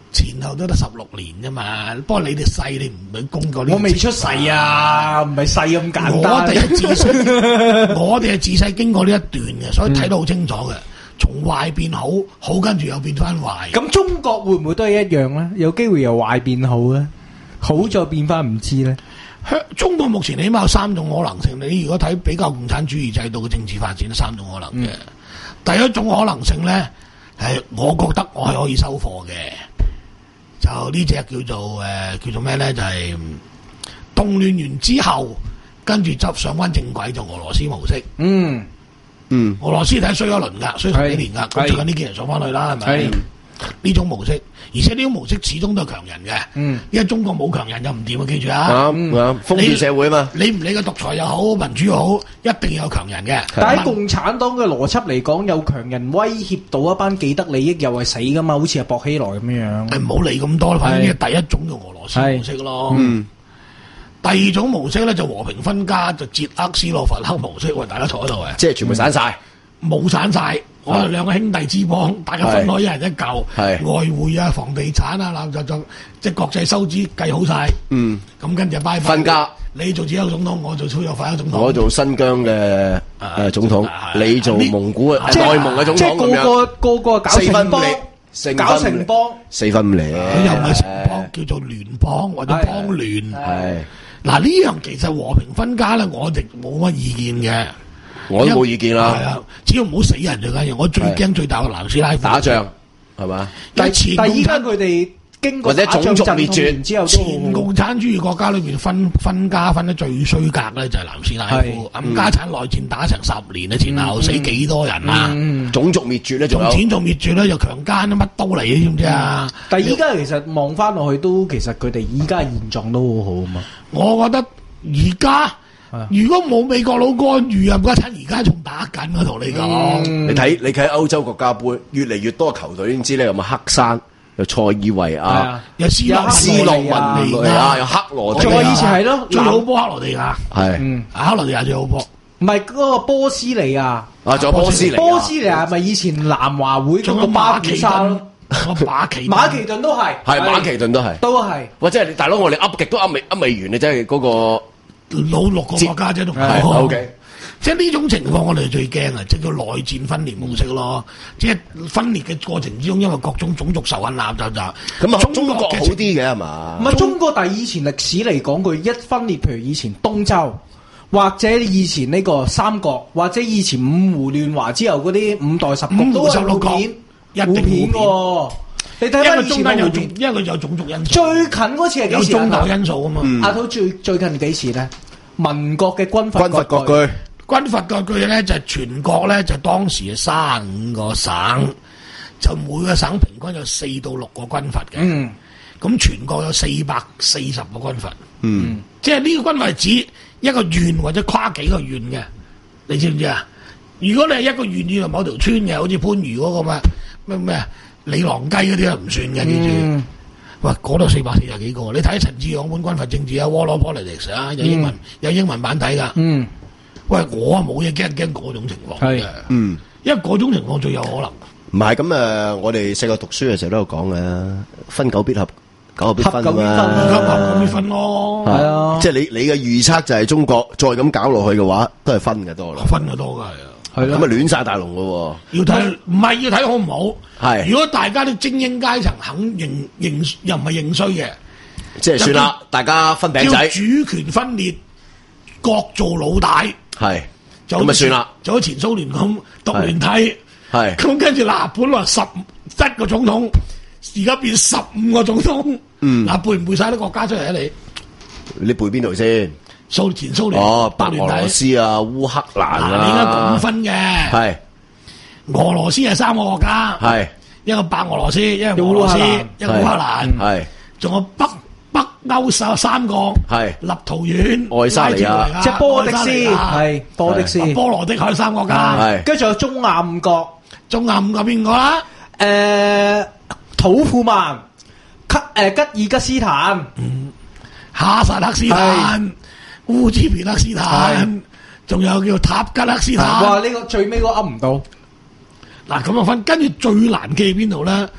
前後都得十六年啫嘛。不過你哋細，你唔會供過呢？ 我未出世啊，唔係細咁簡單。 我哋係自細，我哋係自細經過呢一段嘅，所以睇得好清楚嘅。從壞變好，好跟住又變翻壞。 咁中國會唔會都係一樣咧？有機會由壞變好咧？好再變翻唔知咧？ 香中國目前起碼有三種可能性。你如果睇比較共產主義制度嘅政治發展，三種可能嘅。嗯、第一種可能性咧，係我覺得我係可以收貨嘅。就呢隻叫做誒、呃、叫做咩咧？就係、是、動亂完之後，跟住執上翻正軌，就俄羅斯模式。嗯嗯，俄羅斯睇衰咗輪噶，衰咗幾年噶，咁最近呢幾年上翻去啦，係咪？呢種模式，而且呢種模式始終都係強人嘅。嗯，因為中國冇強人就唔掂啊！記住啊， 啱啱封建社會嘛， 你唔理個獨裁又好，民主又好，一定要有強人嘅。 但喺共產黨嘅邏輯嚟講，有強人威脅到一班既得利益，又係死噶嘛？好似係薄熙來咁樣。 誒，唔好理咁多啦，反正第一種就俄羅斯模式咯。嗯，第二種模式咧就和平分家，就捷克斯洛伐克模式。喂，大家坐喺度嘅， 即係全部散晒， 冇散晒。我哋兩個兄弟之邦，大家分開一人一嚿，外匯啊、房地產啊，嗱就就即係國際收支計好晒。嗯，咁跟住拜拜。分家，你做自由總統，我做蘇有法總統。 我做新疆嘅誒總統，你做蒙古嘅內蒙嘅總統咁樣。 即係個個個個搞城邦，搞城邦， 四分五厘。 佢又唔係城邦，叫做聯邦或者邦聯。係嗱呢樣其實和平分家咧，我哋冇乜意見嘅。 我都冇意見啦， 係啊，只要唔好死人就緊要。我最驚最大嘅南斯拉夫打仗，係嘛？ 但係依家佢哋經過或者種族滅絕之後， 前共產主義國家裏邊分分家分得最衰格咧，就係南斯拉夫。咁家產內戰打成十年啊，前後死幾多人啊？ 種族滅絕咧，仲有種族滅絕咧，又強姦乜都嚟，知唔知啊？ 但係依家其實望翻落去都，其實佢哋依家現狀都好好啊嘛。 我覺得而家。如果冇美國佬干預啊，家產而家仲打緊啊！同你講、嗯， 你睇你睇歐洲國家杯，越嚟越多球隊，你知咧有冇黑山，有塞爾維亞， 有斯洛斯洛文尼亞，有克羅地亞， 再以前係咯， 最好波克羅地亞， 係， 嗯，克羅地亞最好波， 唔係嗰個波斯尼亞， 啊，仲有波斯尼亞， 波斯尼亞咪以前南華會嗰個巴比沙咯。 馬其馬其頓都係， 係馬其頓都係， 都係。 或者係大佬，我哋噏極都噏未噏未完，你真係嗰個。 老六個國家啫，都係 OK。 即係呢種情況，我哋最驚啊！即係叫內戰分裂模式咯。即係分裂嘅過程之中，因為各種種族仇恨鬧就就咁啊。中國好啲嘅係嘛？ 唔係中國，但係以前歷史嚟講，佢一分裂，譬如以前東周，或者以前呢個三國，或者以前五胡亂華之後嗰啲五代十國都係互片，一定片喎。你睇翻中間有種， 因為佢有種族因素。 最近嗰次係幾時？ 有宗教因素啊嘛。 阿土最最近幾時咧？民國嘅軍閥割據， 軍閥割據咧就係全國咧就當時係三十五個省，就每個省平均有四到六個軍閥嘅。嗯。咁全國有四百四十個軍閥。嗯。即係呢個軍閥係指一個縣或者跨幾個縣嘅，你知唔知啊？如果你係一個縣縣某條村嘅，好似番禺嗰個咩咩咩李郎雞嗰啲啊，唔算嘅，記住。嗯、喂，嗰度四百四十幾個，你睇陳志昂本軍閥政治啊 ，War Politics 啊，有英文、嗯、有英文版睇噶。嗯。喂，我啊冇嘢驚驚嗰種情況嘅。嗯。因為嗰種情況最有可能。 唔係咁誒，我哋細個讀書嘅時候都有講嘅，分久必合，久合必分啊嘛。 合久必分咯。係啊。即係你你嘅預測就係中國再咁搞落去嘅話，都係分嘅多啦。 分嘅多㗎係啊。 係咁啊，亂晒大龍嘅喎。 要睇唔係要睇好唔好？ 係。 如果大家啲精英階層肯認認又唔係認衰嘅， 即係算啦，大家分餅仔。 主權分裂，各做老大。 係。咁咪算啦。 就好似前蘇聯咁獨聯體。係。咁跟住嗱，本來十一個總統，而家變十五個總統。嗯。嗱，背唔背晒啲國家出嚟啊？你？ 你背邊度先？ 蘇前蘇聯哦，白俄羅斯啊，烏克蘭啊， 你應該咁分嘅。係俄羅斯係三個國家，係一個白俄羅斯，一個俄羅斯，一個烏克蘭，係仲有北北歐三三個，係立陶宛、愛沙尼亞， 即係波的斯，係波的斯、 波羅的海三個國家，係跟住仲有中亞五國， 中亞五國邊個啦？ 誒，土庫曼、吉誒吉爾吉斯坦、 哈薩克斯坦。烏茲別克斯坦，仲有叫塔吉克斯坦。 哇！呢、這個最尾嗰個噏唔到。 嗱咁啊分，跟住最難記邊度咧？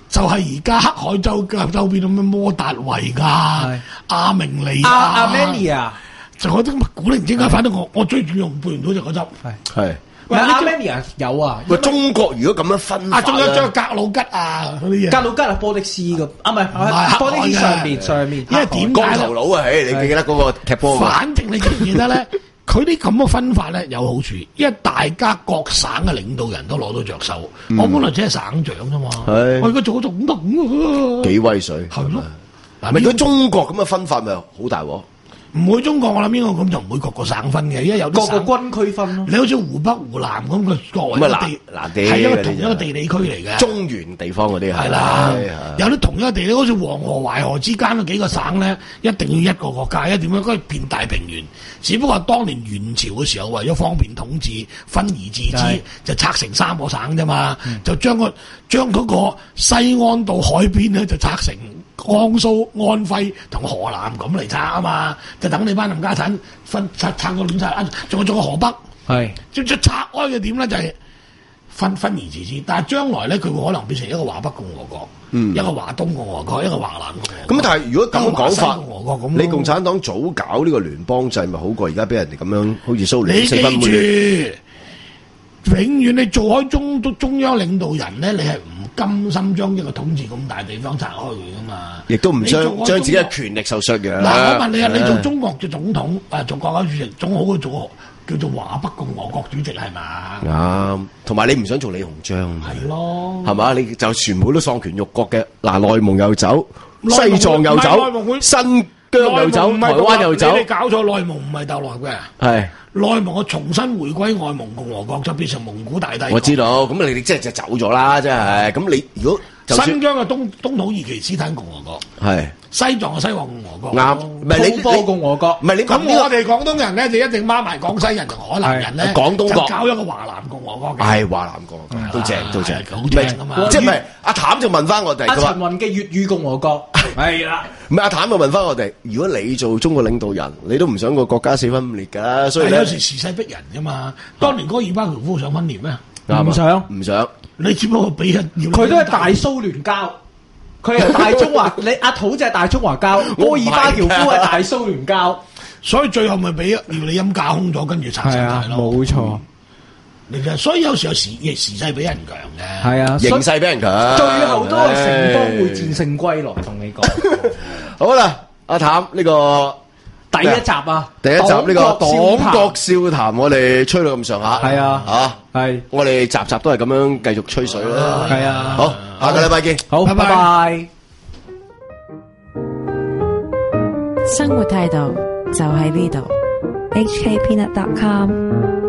就係而家黑海州嘅周邊咁嘅摩達維亞、阿明尼亞、 阿阿 Mania 啊， 就嗰啲古靈精怪，反正我我最中意用背唔到就嗰汁。 係係。 喂，阿 Mania 有啊。 喂，中國如果咁樣分法啊，仲有張格魯吉啊嗰啲嘢。 格魯吉係波的斯嘅，啊唔係波的斯上面上面。 因為點解光頭佬啊？誒，你記得嗰個踢波㗎？ 反正你記唔記得咧？佢啲咁嘅分法咧有好處，因為大家各省嘅領導人都攞到着數。我本來只係省長啫嘛，我而家做咗總統喎， 幾威水係咯。 嗱，咪如果中國咁嘅分法咪好大鑊？ 唔會中國，我諗應該咁就唔會各個省分嘅，因為有啲各個軍區分咯。 你好似湖北、湖南咁嘅作為一個地，係一個同一個地理區嚟嘅。 中原地方嗰啲係啦，有啲同一個地理，好似黃河、淮河之間嗰幾個省咧，一定要一個國家，一點樣嗰片大平原。只不過當年元朝嘅時候，為咗方便統治，分而治之，就拆成三個省啫嘛，嗯、就將個將嗰個西安到海邊咧，就拆成江蘇、安徽同河南咁嚟拆啊嘛，就等你班冚家產分拆拆個亂晒，仲有仲有河北，係即即拆開嘅點咧就係、是、分分而治之，但係將來咧佢會可能變成一個華北共和國。嗯，一個華東共和國，一個華南共和國。 咁但係如果咁講法，你共產黨早搞呢個聯邦制，咪好過而家俾人哋咁樣，好似蘇聯四分五裂。 永遠你做開中中央領導人咧，你係唔甘心將一個統治咁大地方拆開佢噶嘛？亦都唔將將自己嘅權力受削嘅。 嗱，我問你啊，你做中國嘅總統，誒做國家主席，總好過做叫做華北共和國主席係嘛？ 啱，同埋你唔想做李鴻章， 係咯， 係嘛？你就全部都喪權辱國嘅，嗱，內蒙又走，西藏又走，新疆又走，台灣又走。 你搞錯，內蒙唔係鬥內嘅， 係內蒙我重新回歸外蒙共和國，就變成蒙古大帝國。 我知道，咁你哋即係就走咗啦，即係咁你如果新疆嘅東東土耳其斯坦共和國係。西藏嘅西藏共和國， 啱，唔係你波共和國，唔係你咁我哋廣東人咧就一定孖埋廣西人同海南人咧， 廣東國搞一個華南共和國嘅， 係華南共和國，都正都正， 好正啊嘛！ 即係唔係阿譚就問翻我哋， 阿陳雲嘅粵語共和國係啦， 唔係阿譚就問翻我哋，如果你做中國領導人，你都唔想個國家四分五裂㗎，所以有時時勢逼人㗎嘛。當年戈爾巴喬夫想分裂咩？ 唔想唔想， 你只不過俾人佢都係大蘇聯交。佢係大中華，你阿土就係大中華交，戈爾巴喬夫係大蘇聯交， 所以最後咪俾廖理欽架空咗，跟住拆晒咯。 冇錯， 你嘅所以有時候時時勢比人強嘅， 係啊， 形勢比人強， 最後都係城邦會戰勝歸來，同你講。 好啦，阿譚呢個第一集啊， 第一集呢個黨國笑談，我哋吹到咁上下， 係啊， 吓係，我哋集集都係咁樣繼續吹水啦， 係啊， 好。下個禮拜見， 好，拜拜。 生活態度就喺呢度。H K Peanut dot com